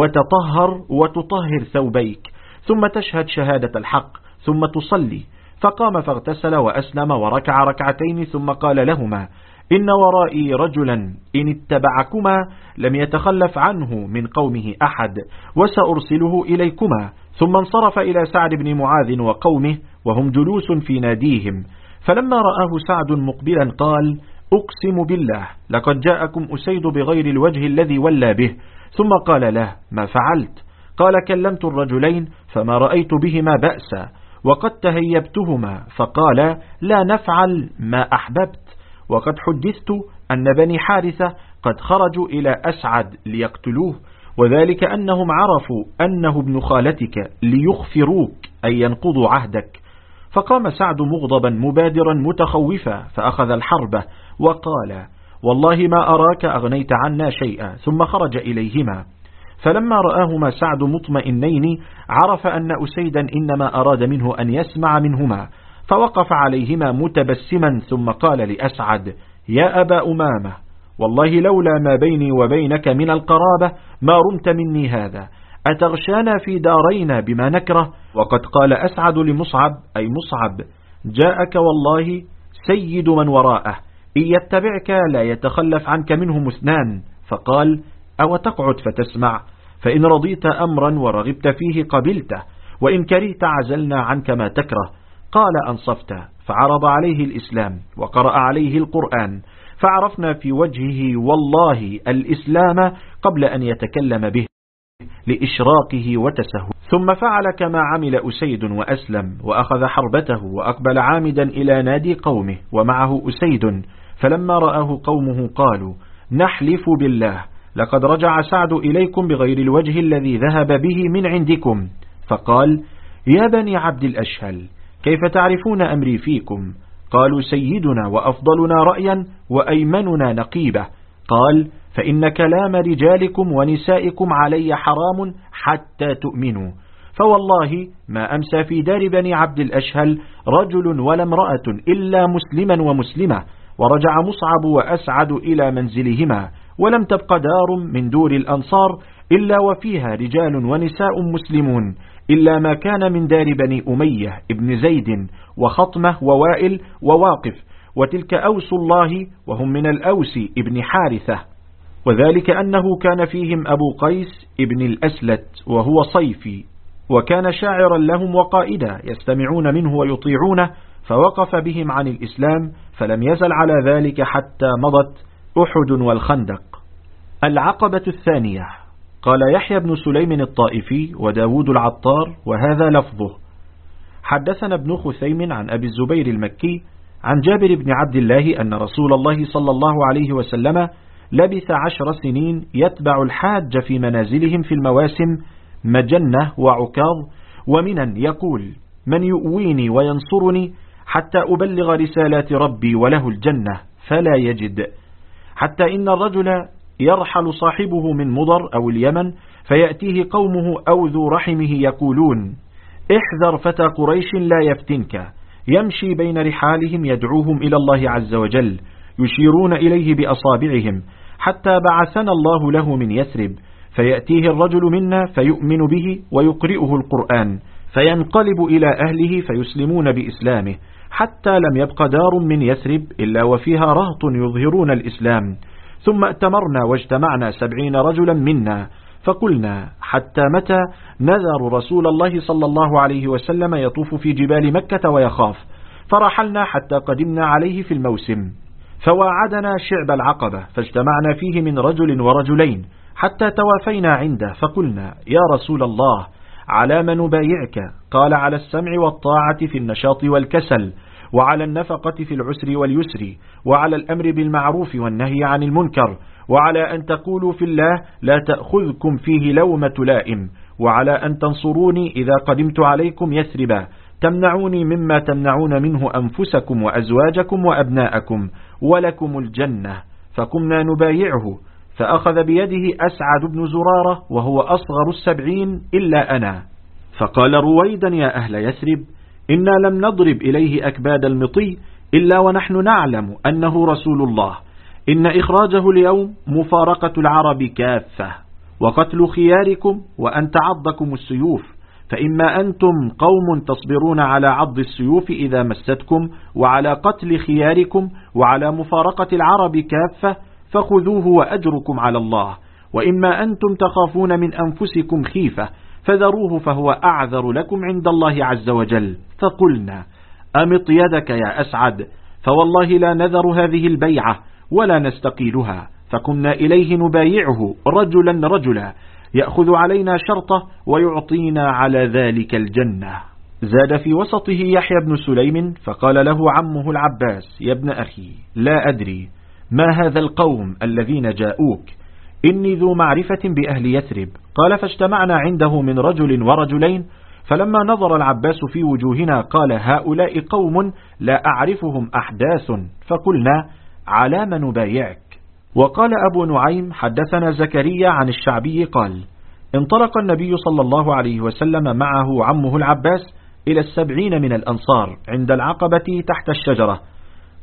وتطهر وتطهر ثوبيك، ثم تشهد شهادة الحق، ثم تصلي. فقام فاغتسل وأسلم وركع ركعتين، ثم قال لهما: إن ورائي رجلا إن اتبعكما لم يتخلف عنه من قومه أحد، وسأرسله إليكما. ثم انصرف إلى سعد بن معاذ وقومه وهم جلوس في ناديهم، فلما رآه سعد مقبلا قال: أقسم بالله لقد جاءكم أسيد بغير الوجه الذي ولى به. ثم قال له: ما فعلت؟ قال: كلمت الرجلين فما رأيت بهما بأسا، وقد تهيبتهما، فقال: لا نفعل ما أحببت. وقد حدثت أن بني حارثة قد خرجوا إلى أسعد ليقتلوه، وذلك أنهم عرفوا أنه ابن خالتك ليخفروك أي ينقضوا عهدك. فقام سعد مغضبا مبادرا متخوفا، فأخذ الحربة وقال: والله ما أراك أغنيت عنا شيئا. ثم خرج إليهما، فلما رآهما سعد مطمئنين عرف أن أسيدا إنما أراد منه أن يسمع منهما، فوقف عليهما متبسما، ثم قال لأسعد: يا أبا أمامة والله لولا ما بيني وبينك من القرابة ما رمت مني هذا، أتغشانا في دارينا بما نكره؟ وقد قال أسعد لمصعب أي مصعب جاءك والله سيد من وراءه إن يتبعك لا يتخلف عنك منهم اثنان. فقال أو تقعد فتسمع، فإن رضيت أمرا ورغبت فيه قبلته، وإن كرهت عزلنا عنك ما تكره. قال أنصفت، فعرض عليه الإسلام وقرأ عليه القرآن، فعرفنا في وجهه والله الإسلام قبل أن يتكلم به لإشراقه وتسهه. ثم فعل كما عمل أسيد وأسلم، وأخذ حربته وأقبل عامدا إلى نادي قومه ومعه أسيد. فلما رآه قومه قالوا نحلف بالله لقد رجع سعد إليكم بغير الوجه الذي ذهب به من عندكم. فقال يا بني عبد الأشهل كيف تعرفون أمري فيكم؟ قالوا سيدنا وأفضلنا رأيا وأيمننا نقيبة. قال فإن كلام رجالكم ونسائكم علي حرام حتى تؤمنوا، فوالله ما أمسى في دار بني عبد الأشهل رجل ولا امرأة إلا مسلما ومسلمة. ورجع مصعب وأسعد إلى منزلهما، ولم تبق دار من دور الأنصار إلا وفيها رجال ونساء مسلمون، إلا ما كان من دار بني أمية ابن زيد وخطمة ووائل وواقف، وتلك أوس الله وهم من الأوس ابن حارثة. وذلك أنه كان فيهم أبو قيس ابن الأسلت وهو صيفي، وكان شاعرا لهم وقائدا يستمعون منه ويطيعونه، فوقف بهم عن الإسلام، فلم يزل على ذلك حتى مضت أحد والخندق. العقبة الثانية. قال يحيى بن سليم الطائفي وداود العطار وهذا لفظه: حدثنا ابن خثيم عن أبي الزبير المكي عن جابر بن عبد الله أن رسول الله صلى الله عليه وسلم لبث 10 سنين يتبع الحاج في منازلهم في المواسم مجنة وعكاظ ومنا، يقول من يؤويني وينصرني حتى أبلغ رسالات ربي وله الجنة، فلا يجد، حتى إن الرجل يرحل صاحبه من مضر أو اليمن فيأتيه قومه أو ذو رحمه يقولون احذر فتى قريش لا يفتنك، يمشي بين رحالهم يدعوهم إلى الله عز وجل، يشيرون إليه بأصابعهم، حتى بعثنا الله له من يثرب، فيأتيه الرجل منا فيؤمن به ويقرئه القرآن، فينقلب إلى أهله فيسلمون بإسلامه، حتى لم يبق دار من يثرب إلا وفيها رهط يظهرون الإسلام. ثم اتمرنا واجتمعنا 70 رجلا منا، فقلنا حتى متى نذر رسول الله صلى الله عليه وسلم يطوف في جبال مكة ويخاف؟ فرحلنا حتى قدمنا عليه في الموسم، فواعدنا شعب العقبة، فاجتمعنا فيه من رجل ورجلين حتى توافينا عنده، فقلنا يا رسول الله على ما نبايعك؟ قال على السمع والطاعة في النشاط والكسل، وعلى النفقة في العسر واليسر، وعلى الأمر بالمعروف والنهي عن المنكر، وعلى أن تقولوا في الله لا تأخذكم فيه لومة لائم، وعلى أن تنصروني إذا قدمت عليكم يثربا، تمنعوني مما تمنعون منه أنفسكم وأزواجكم وأبناءكم، ولكم الجنة. فقمنا نبايعه، فأخذ بيده أسعد بن زرارة وهو أصغر 70 إلا أنا، فقال رويدا يا أهل يثرب إنا لم نضرب إليه أكباد المطي إلا ونحن نعلم أنه رسول الله، إن إخراجه اليوم مفارقة العرب كافة، وقتل خياركم وأن تعضكم السيوف، فإما أنتم قوم تصبرون على عض السيوف إذا مستكم، وعلى قتل خياركم، وعلى مفارقة العرب كافة، فخذوه وأجركم على الله، وإما أنتم تخافون من أنفسكم خيفة فذروه فهو أعذر لكم عند الله عز وجل. فقلنا أمط يدك يا أسعد، فوالله لا نذر هذه البيعة ولا نستقيلها، فقمنا إليه نبايعه رجلا رجلا، يأخذ علينا شرطه ويعطينا على ذلك الجنة. زاد في وسطه يحيى بن سليم فقال له عمه العباس يا ابن أخي لا أدري ما هذا القوم الذين جاءوك، إني ذو معرفة بأهل يثرب. قال فاجتمعنا عنده من رجل ورجلين، فلما نظر العباس في وجوهنا قال هؤلاء قوم لا أعرفهم أحداث، فقلنا على ما نبايعك. وقال أبو نعيم حدثنا زكريا عن الشعبي قال انطلق النبي صلى الله عليه وسلم معه عمه العباس إلى 70 من الأنصار عند العقبة تحت الشجرة.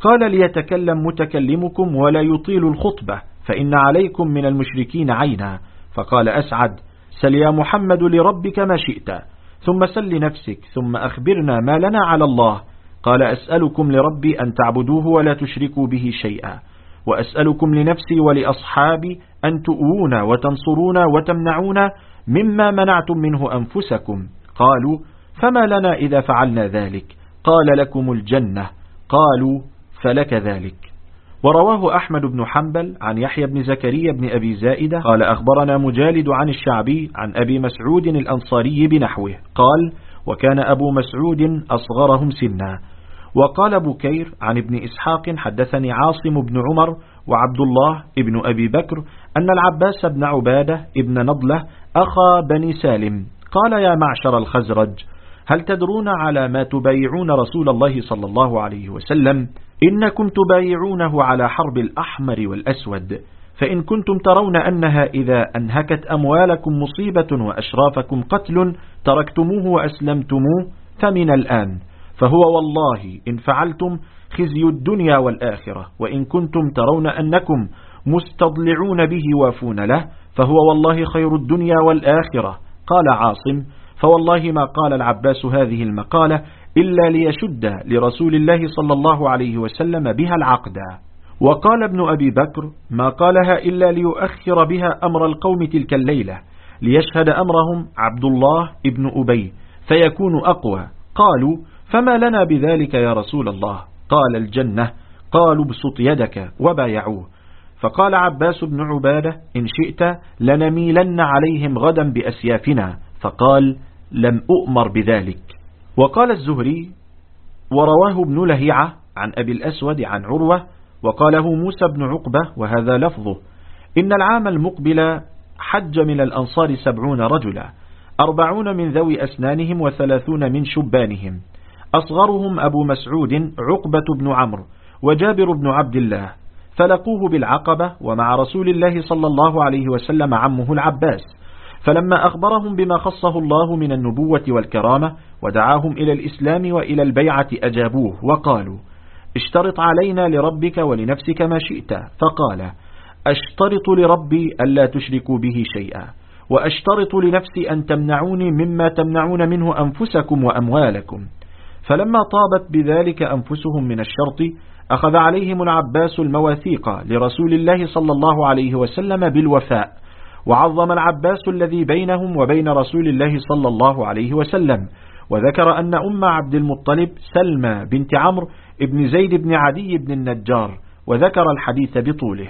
قال ليتكلم متكلمكم ولا يطيل الخطبة فإن عليكم من المشركين عينا. فقال أسعد: سل يا محمد لربك ما شئت، ثم سل لنفسك، ثم أخبرنا ما لنا على الله. قال: أسألكم لربي أن تعبدوه ولا تشركوا به شيئا، وأسألكم لنفسي ولأصحابي أن تؤونا وتنصرونا وتمنعونا مما منعتم منه أنفسكم. قالوا: فما لنا إذا فعلنا ذلك؟ قال: لكم الجنة. قالوا: فلك ذلك. ورواه أحمد بن حنبل عن يحيى بن زكريا بن أبي زائدة قال: أخبرنا مجالد عن الشعبي عن أبي مسعود الأنصاري بنحوه قال: وكان أبو مسعود أصغرهم سنا. وقال بكير عن ابن إسحاق: حدثني عاصم بن عمر وعبد الله ابن أبي بكر أن العباس بن عبادة ابن نضلة أخا بني سالم قال: يا معشر الخزرج، هل تدرون على ما تبايعون رسول الله صلى الله عليه وسلم؟ إنكم تبايعونه على حرب الأحمر والأسود، فإن كنتم ترون أنها إذا أنهكت أموالكم مصيبة وأشرافكم قتل تركتموه وأسلمتموه، فمن الآن، فهو والله إن فعلتم خزي الدنيا والآخرة، وإن كنتم ترون أنكم مستضلعون به وافون له، فهو والله خير الدنيا والآخرة. قال عاصم: فوالله ما قال العباس هذه المقالة إلا ليشد لرسول الله صلى الله عليه وسلم بها العقد. وقال ابن أبي بكر: ما قالها إلا ليؤخر بها أمر القوم تلك الليلة، ليشهد أمرهم عبد الله ابن أبي فيكون أقوى. قالوا: فما لنا بذلك يا رسول الله؟ قال: الجنة. قالوا: ابسط يدك، وبايعوه. فقال عباس بن عبادة: إن شئت لنميلن عليهم غدا بأسيافنا. فقال: لم أؤمر بذلك. وقال الزهري: ورواه ابن لهيعة عن أبي الأسود عن عروة وقاله موسى بن عقبة وهذا لفظه: إن العام المقبل حج من الأنصار 70 رجلا، 40 من ذوي أسنانهم و30 من شبانهم، أصغرهم أبو مسعود عقبة بن عمرو وجابر بن عبد الله، فلقوه بالعقبة ومع رسول الله صلى الله عليه وسلم عمه العباس، فلما أخبرهم بما خصه الله من النبوة والكرامة ودعاهم إلى الإسلام وإلى البيعة أجابوه وقالوا: اشترط علينا لربك ولنفسك ما شئت. فقال: أشترط لربي ألا تشركوا به شيئا، وأشترط لنفسي أن تمنعوني مما تمنعون منه أنفسكم وأموالكم. فلما طابت بذلك أنفسهم من الشرط أخذ عليهم العباس المواثيق لرسول الله صلى الله عليه وسلم بالوفاء، وعظم العباس الذي بينهم وبين رسول الله صلى الله عليه وسلم، وذكر أن أم عبد المطلب سلمى بنت عمرو ابن زيد بن عدي بن النجار، وذكر الحديث بطوله.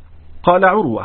قال عروة: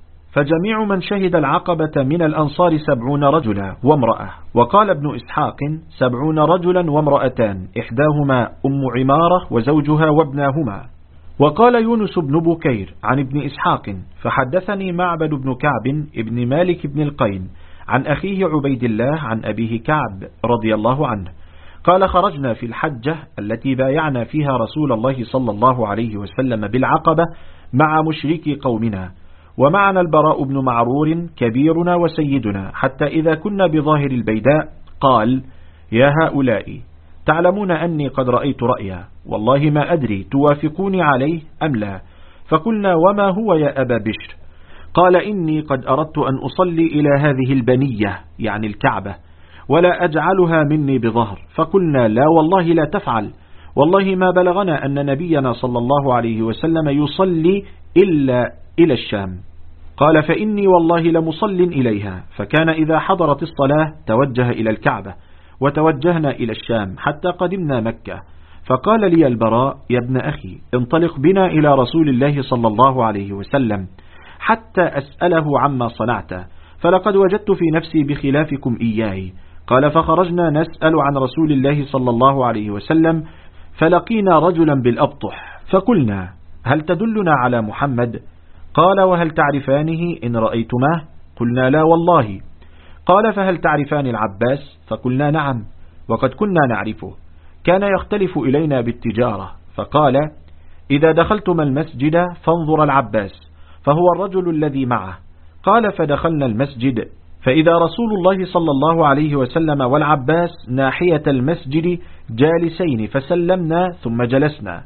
فجميع من شهد العقبة من الأنصار 70 رجلا وامرأة. وقال ابن إسحاق: 70 رجلا وامرأتان، إحداهما أم عمارة وزوجها وابناهما. وقال يونس بن بكير عن ابن إسحاق: فحدثني معبد بن كعب ابن مالك بن القين عن أخيه عبيد الله عن أبيه كعب رضي الله عنه قال: خرجنا في الحجة التي بايعنا فيها رسول الله صلى الله عليه وسلم بالعقبة مع مشركي قومنا، ومعنا البراء بن معرور كبيرنا وسيدنا، حتى إذا كنا بظاهر البيداء قال: يا هؤلاء، تعلمون أني قد رأيت رأيا، والله ما أدري توافقوني عليه أم لا. فقلنا: وما هو يا أبا بشر؟ قال: إني قد أردت أن أصلي إلى هذه البنية، يعني الكعبة، ولا أجعلها مني بظهر. فقلنا: لا والله لا تفعل، والله ما بلغنا أن نبينا صلى الله عليه وسلم يصلي إلا إلى الشام. قال: فإني والله لمصل إليها. فكان إذا حضرت الصلاة توجه إلى الكعبة، وتوجهنا إلى الشام حتى قدمنا مكة. فقال لي البراء: يا ابن أخي، انطلق بنا إلى رسول الله صلى الله عليه وسلم حتى أسأله عما صنعت، فلقد وجدت في نفسي بخلافكم إياي. قال: فخرجنا نسأل عن رسول الله صلى الله عليه وسلم، فلقينا رجلا بالأبطح، فقلنا: هل تدلنا على محمد؟ قال: وهل تعرفانه إن رأيتماه؟ قلنا: لا والله. قال: فهل تعرفان العباس؟ فقلنا: نعم، وقد كنا نعرفه، كان يختلف إلينا بالتجارة. فقال: إذا دخلتم المسجد فانظر العباس، فهو الرجل الذي معه. قال: فدخلنا المسجد، فإذا رسول الله صلى الله عليه وسلم والعباس ناحية المسجد جالسين، فسلمنا ثم جلسنا،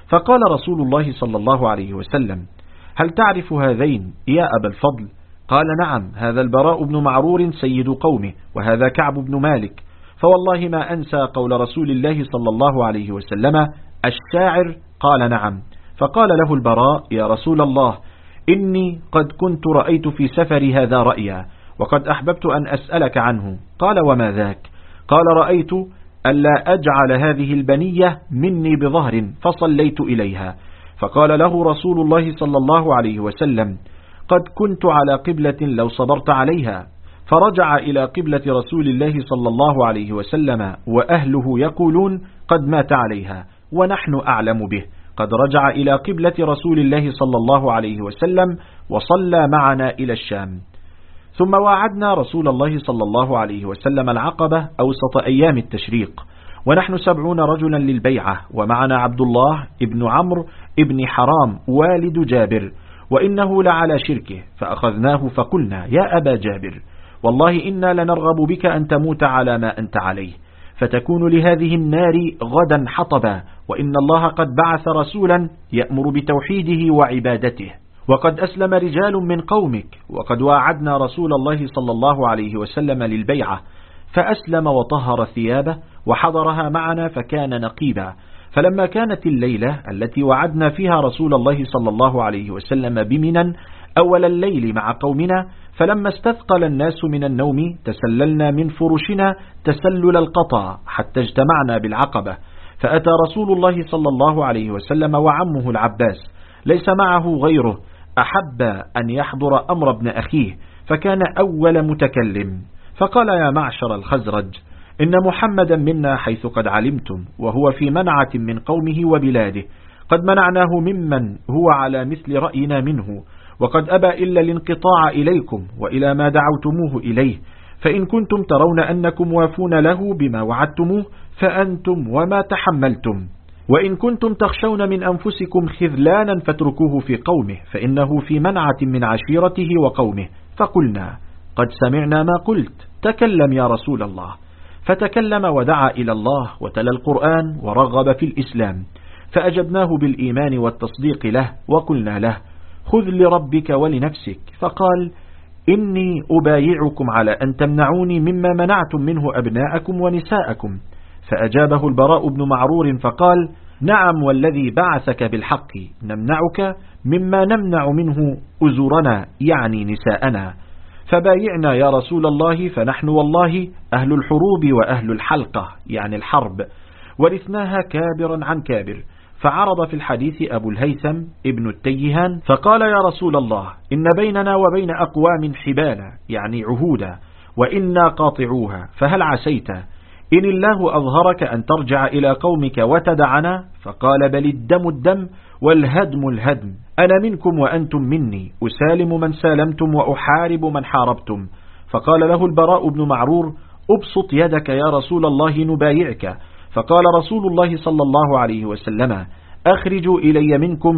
فقال رسول الله صلى الله عليه وسلم: هل تعرف هذين يا أبا الفضل؟ قال: نعم، هذا البراء بن معرور سيد قومه، وهذا كعب بن مالك. فوالله ما أنسى قول رسول الله صلى الله عليه وسلم: الشاعر. قال: نعم. فقال له البراء: يا رسول الله، إني قد كنت رأيت في سفر هذا رأيا، وقد أحببت أن أسألك عنه. قال: وما ذاك؟ قال: رأيت ألا أجعل هذه البنية مني بظهر، فصليت إليها. فقال له رسول الله صلى الله عليه وسلم: قد كنت على قبلة لو صبرت عليها. فرجع إلى قبلة رسول الله صلى الله عليه وسلم وأهله يقولون: قد مات عليها، ونحن أعلم به. قد رجع إلى قبلة رسول الله صلى الله عليه وسلم وصلى معنا إلى الشام. ثم واعدنا رسول الله صلى الله عليه وسلم العقبة أوسط أيام التشريق، ونحن 70 رجلا للبيعة، ومعنا عبد الله ابن عمرو ابن حرام والد جابر، وإنه لعلى شركه. فأخذناه فقلنا: يا أبا جابر، والله إنا لنرغب بك أن تموت على ما أنت عليه، فتكون لهذه النار غدا حطبا، وإن الله قد بعث رسولا يأمر بتوحيده وعبادته، وقد أسلم رجال من قومك، وقد واعدنا رسول الله صلى الله عليه وسلم للبيعة، فأسلم وطهر ثيابه وحضرها معنا فكان نقيبا. فلما كانت الليلة التي وعدنا فيها رسول الله صلى الله عليه وسلم بمنى أول الليل مع قومنا، فلما استثقل الناس من النوم تسللنا من فرشنا تسلل القطع حتى اجتمعنا بالعقبة. فأتى رسول الله صلى الله عليه وسلم وعمه العباس، ليس معه غيره، أحب أن يحضر أمر ابن أخيه، فكان أول متكلم. فقال: يا معشر الخزرج، إن محمدا منا حيث قد علمتم، وهو في منعة من قومه وبلاده، قد منعناه ممن هو على مثل رأينا منه، وقد أبى إلا الانقطاع إليكم وإلى ما دعوتموه إليه. فإن كنتم ترون أنكم وافون له بما وعدتموه فأنتم وما تحملتم، وإن كنتم تخشون من أنفسكم خذلانا فاتركوه في قومه، فإنه في منعة من عشيرته وقومه. فقلنا: قد سمعنا ما قلت، تكلم يا رسول الله. فتكلم ودعا إلى الله وتلا القرآن ورغب في الإسلام، فأجبناه بالإيمان والتصديق له، وقلنا له: خذ لربك ولنفسك. فقال: إني أبايعكم على أن تمنعوني مما منعتم منه أبناءكم ونساءكم. فأجابه البراء بن معرور فقال: نعم، والذي بعثك بالحق نمنعك مما نمنع منه أزرنا، يعني نساءنا. فبايعنا يا رسول الله، فنحن والله أهل الحروب وأهل الحلقة، يعني الحرب، ورثناها كابرا عن كابر. فعرض في الحديث أبو الهيثم ابن التيهان فقال: يا رسول الله، إن بيننا وبين أقوام حبالا، يعني عهودا، وإنا قاطعوها، فهل عسيت إن الله أظهرك أن ترجع إلى قومك وتدعنا؟ فقال: بل الدم الدم والهدم الهدم، أنا منكم وأنتم مني، أسالم من سالمتم وأحارب من حاربتم. فقال له البراء بن معرور: أبسط يدك يا رسول الله نبايعك. فقال رسول الله صلى الله عليه وسلم: أخرجوا إلي منكم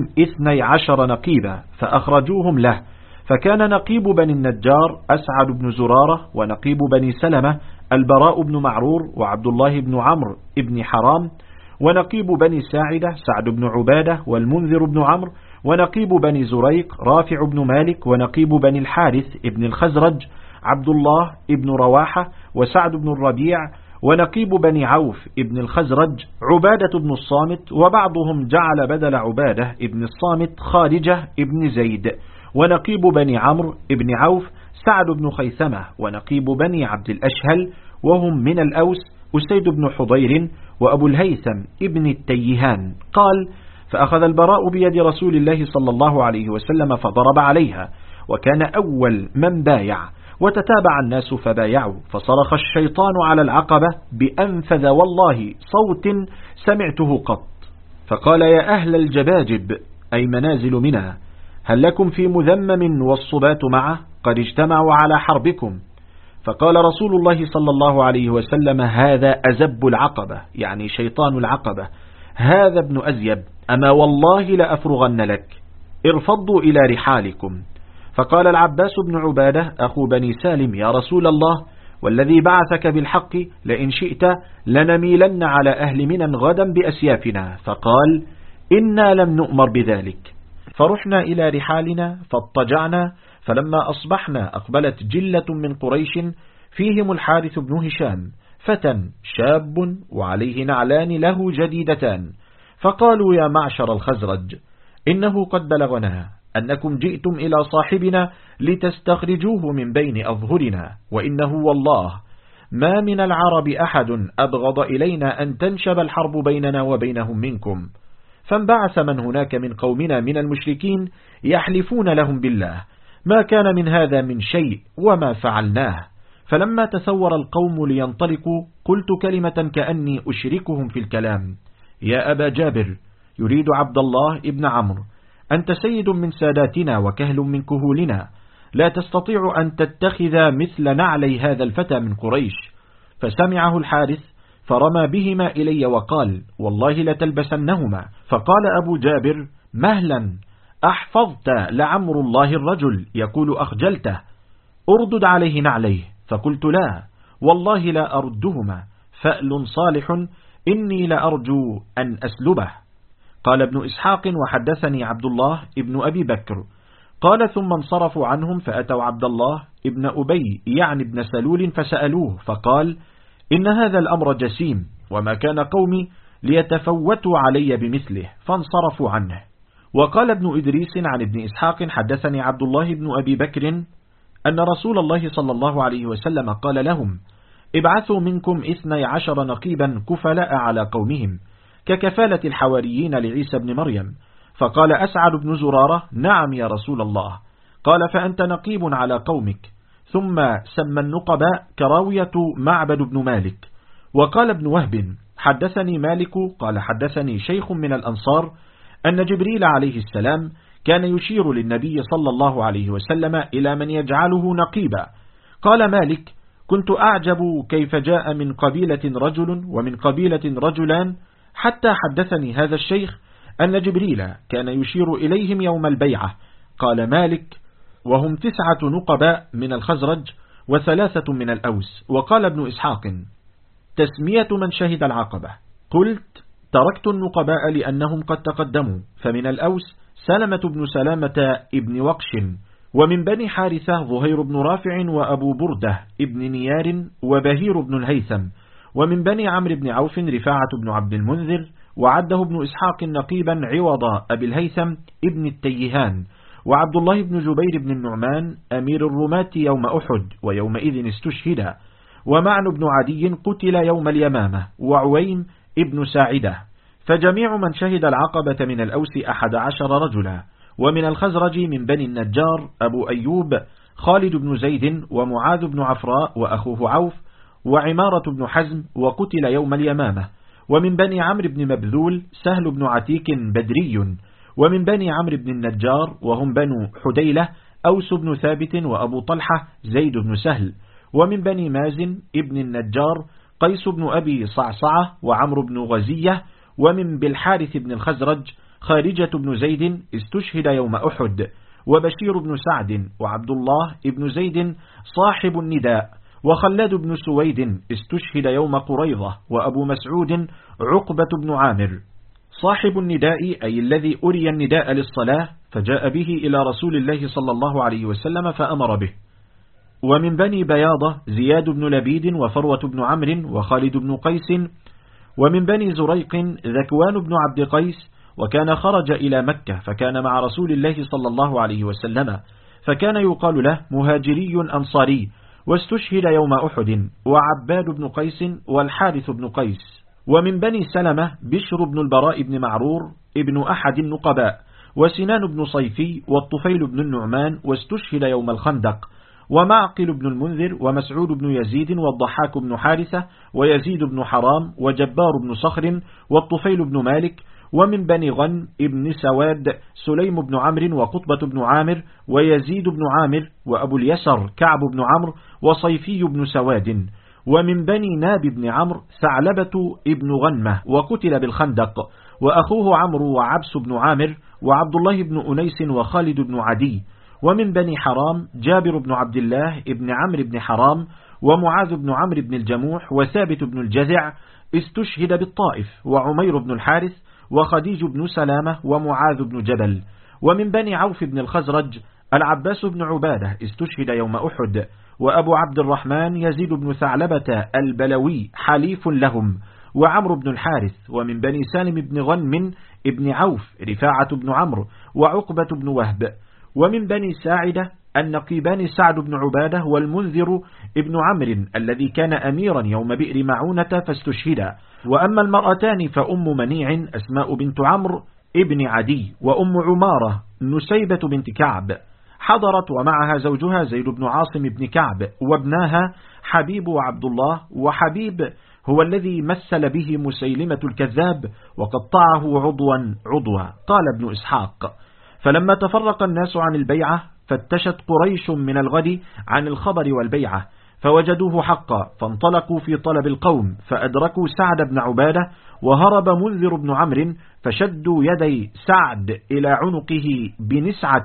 12 نقيبا. فأخرجوهم له، فكان نقيب بني النجار أسعد بن زرارة، ونقيب بني سلمة البراء بن معرور وعبد الله بن عمرو بن حرام، ونقيب بني ساعدة سعد بن عبادة والمنذر بن عمرو، ونقيب بني زريق رافع بن مالك، ونقيب بني الحارث ابن الخزرج عبد الله ابن رواحة وسعد بن الربيع، ونقيب بني عوف ابن الخزرج عبادة بن الصامت، وبعضهم جعل بدل عبادة ابن الصامت خارجة ابن زيد، ونقيب بني عمرو ابن عوف سعد بن خيثمة، ونقيب بني عبد الأشهل وهم من الأوس أسيد بن حضير وأبو الهيثم ابن التيهان. قال: فأخذ البراء بيد رسول الله صلى الله عليه وسلم فضرب عليها، وكان أول من بايع، وتتابع الناس فبايعوا، فصرخ الشيطان على العقبة بأنفذ والله صوت سمعته قط، فقال: يا أهل الجباجب، أي منازل منى، هل لكم في مذمم والصبات معه؟ قد اجتمعوا على حربكم. فقال رسول الله صلى الله عليه وسلم: هذا أزب العقبة، يعني شيطان العقبة، هذا ابن أزيب، أما والله لأفرغن لك، ارفضوا إلى رحالكم. فقال العباس بن عبادة أخو بني سالم: يا رسول الله، والذي بعثك بالحق لئن شئت لنميلن على أهل منى غدا بأسيافنا. فقال: إنا لم نؤمر بذلك. فرحنا إلى رحالنا فاضطجعنا، فلما أصبحنا أقبلت جلة من قريش فيهم الحارث بن هشام، فتى شاب وعليه نعلان له جديدتان، فقالوا: يا معشر الخزرج، إنه قد بلغنا أنكم جئتم إلى صاحبنا لتستخرجوه من بين أظهرنا، وإنه والله ما من العرب أحد أبغض إلينا أن تنشب الحرب بيننا وبينهم منكم. فانبعث من هناك من قومنا من المشركين يحلفون لهم بالله ما كان من هذا من شيء وما فعلناه. فلما تثور القوم لينطلقوا قلت كلمة كأني أشركهم في الكلام: يا أبا جابر، يريد عبد الله ابن عمرو، أنت سيد من ساداتنا وكهل من كهولنا، لا تستطيع أن تتخذ مثل نعلي هذا الفتى من قريش. فسمعه الحارث فرمى بهما إلي وقال: والله لتلبسنهما. فقال أبو جابر: مهلا، أحفظت لعمر الله الرجل يقول أخجلته، أردد عليه نعليه. فقلت: لا والله لا أردهما، فأل صالح إني لأرجو أن أسلبه. قال ابن إسحاق: وحدثني عبد الله ابن أبي بكر قال: ثم انصرفوا عنهم فأتوا عبد الله ابن أبي يعني ابن سلول فسألوه، فقال: إن هذا الأمر جسيم، وما كان قومي ليتفوتوا علي بمثله، فانصرفوا عنه. وقال ابن إدريس عن ابن إسحاق: حدثني عبد الله بن أبي بكر أن رسول الله صلى الله عليه وسلم قال لهم: ابعثوا منكم 12 نقيبا كفلاء على قومهم ككفالة الحواريين لعيسى بن مريم. فقال أسعد بن زرارة: نعم يا رسول الله. قال: فأنت نقيب على قومك. ثم سمى النقباء كراوية معبد بن مالك. وقال ابن وهب: حدثني مالك قال حدثني شيخ من الأنصار أن جبريل عليه السلام كان يشير للنبي صلى الله عليه وسلم إلى من يجعله نقيبا. قال مالك: كنت أعجب كيف جاء من قبيلة رجل ومن قبيلة رجلان، حتى حدثني هذا الشيخ أن جبريل كان يشير إليهم يوم البيعة. قال مالك: وهم 9 نقباء من الخزرج و3 من الأوس. وقال ابن إسحاق: تسمية من شهد العقبة. قلت: تركت النقباء لأنهم قد تقدموا، فمن الأوس سلمة بن سلامة ابن وقش، ومن بني حارثة ظهير بن رافع وأبو بردة ابن نيار وبهير بن الهيثم، ومن بني عمرو بن عوف رفاعة بن عبد المنذر، وعده ابن إسحاق نقيبا عوض أبي الهيثم ابن التيهان، وعبد الله بن جبير بن النعمان أمير الرماة يوم أحد ويومئذ استشهد، ومعن بن عدي قتل يوم اليمامة، وعويم ابن ساعدة. فجميع من شهد العقبة من الأوس 11 رجلا. ومن الخزرج من بني النجار أبو أيوب خالد بن زيد ومعاذ بن عفراء وأخوه عوف وعمارة بن حزم وقتل يوم اليمامة. ومن بني عمرو بن مبذول سهل بن عتيك بدري. ومن بني عمرو بن النجار وهم بنو حديلة أوس بن ثابت وأبو طلحة زيد بن سهل. ومن بني مازن ابن النجار قيس بن أبي صعصعة وعمرو بن غزية. ومن بالحارث بن الخزرج خارجة بن زيد استشهد يوم أحد، وبشير بن سعد وعبد الله ابن زيد صاحب النداء، وخلاد بن سويد استشهد يوم قريظة، وأبو مسعود عقبة بن عامر. صاحب النداء أي الذي أري النداء للصلاة فجاء به إلى رسول الله صلى الله عليه وسلم فأمر به. ومن بني بياضة زياد بن لبيد وفروة بن عمرو وخالد بن قيس. ومن بني زريق ذكوان بن عبد قيس، وكان خرج إلى مكة فكان مع رسول الله صلى الله عليه وسلم، فكان يقال له مهاجري أنصاري، واستشهد يوم أحد، وعباد بن قيس والحارث بن قيس. ومن بني سلمة بشر بن البراء بن معرور ابن أحد النقباء، وسنان بن صيفي والطفيل بن النعمان، واستشهد يوم الخندق. ومعقل بن المنذر ومسعود بن يزيد والضحاك بن حارثة ويزيد بن حرام وجبار بن صخر والطفيل بن مالك. ومن بني غن ابن سواد سليم بن عمرو وقطبة بن عامر ويزيد بن عامر وأبو اليسر كعب بن عمرو وصيفي بن سواد. ومن بني ناب بن عمرو ثعلبة ابن غنمة وقتل بالخندق، وأخوه عمرو وعبس بن عامر وعبد الله بن أنيس وخالد بن عدي. ومن بني حرام جابر بن عبد الله ابن عمرو بن حرام ومعاذ بن عمرو بن الجموح وثابت بن الجزع استشهد بالطائف، وعمير بن الحارث وخديج بن سلامة ومعاذ بن جبل. ومن بني عوف بن الخزرج العباس بن عبادة استشهد يوم أحد، وأبو عبد الرحمن يزيد بن ثعلبة البلوي حليف لهم، وعمرو بن الحارث. ومن بني سالم بن غنم ابن عوف رفاعة بن عمرو وعقبة بن وهب. ومن بني ساعدة النقيبان سعد بن عبادة والمنذر ابن عمرو الذي كان أميرا يوم بئر معونة فاستشهدا. وأما المرأتان فأم منيع أسماء بنت عمرو ابن عدي، وأم عمارة نسيبة بنت كعب حضرت، ومعها زوجها زيد بن عاصم بن كعب، وابناها حبيب وعبد الله. وحبيب هو الذي مثل به مسيلمة الكذاب وقطعه عضوا. قال ابن إسحاق: فلما تفرق الناس عن البيعة فتشت قريش من الغد عن الخبر والبيعة فوجدوه حقا، فانطلقوا في طلب القوم فأدركوا سعد بن عبادة، وهرب منذر بن عمرو فشدوا يدي سعد إلى عنقه بنسعة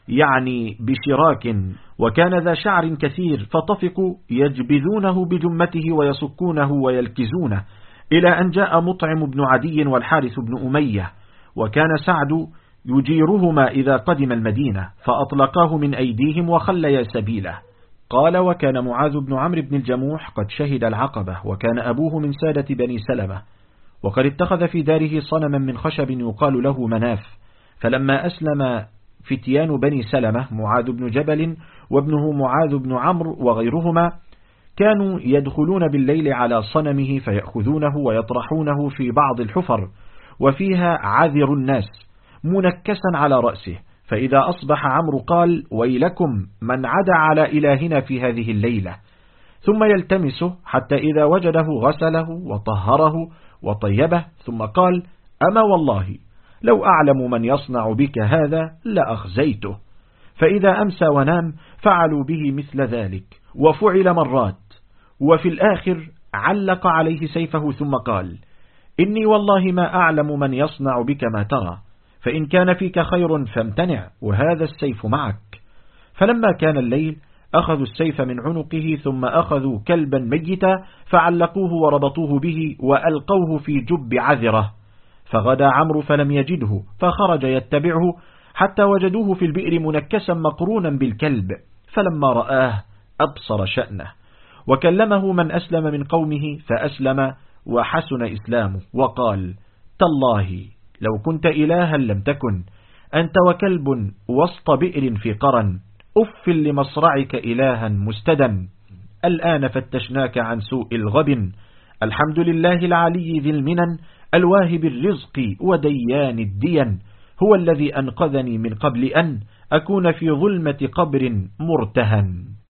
يعني بشراك، وكان ذا شعر كثير، فطفقوا يجبذونه بجمته ويسكونه ويلكزونه، إلى أن جاء مطعم بن عدي والحارث بن أمية، وكان سعد يجيرهما إذا قدم المدينة، فأطلقاه من أيديهم وخليا سبيله. قال: وكان معاذ بن عمرو بن الجموح قد شهد العقبة، وكان أبوه من سادة بني سلمة، وقد اتخذ في داره صنما من خشب يقال له مناف. فلما أسلم فتيان بني سلمة معاذ بن جبل وابنه معاذ بن عمرو وغيرهما، كانوا يدخلون بالليل على صنمه فيأخذونه ويطرحونه في بعض الحفر وفيها عذر الناس منكسا على رأسه، فإذا أصبح عمرو قال: ويلكم من عدا على إلهنا في هذه الليلة، ثم يلتمسه حتى إذا وجده غسله وطهره وطيبه، ثم قال: أما والله لو أعلم من يصنع بك هذا لأخزيته. فإذا أمسى ونام فعلوا به مثل ذلك، وفعل مرات. وفي الآخر علق عليه سيفه ثم قال: إني والله ما أعلم من يصنع بك ما ترى، فإن كان فيك خير فامتنع، وهذا السيف معك. فلما كان الليل أخذوا السيف من عنقه، ثم أخذوا كلبا ميتا فعلقوه وربطوه به وألقوه في جب عذره، فغدا عمرو فلم يجده، فخرج يتبعه حتى وجدوه في البئر منكسا مقرونا بالكلب، فلما رآه أبصر شأنه، وكلمه من أسلم من قومه فأسلم وحسن إسلامه، وقال: تالله لو كنت إلها لم تكن أنت وكلب وسط بئر في قرن، أف لمصرعك إلها مستدم، الآن فتشناك عن سوء الغبن، الحمد لله العلي ذي المنن، الواهب الرزق وديان الدين، هو الذي أنقذني من قبل أن أكون في ظلمة قبر مرتهن.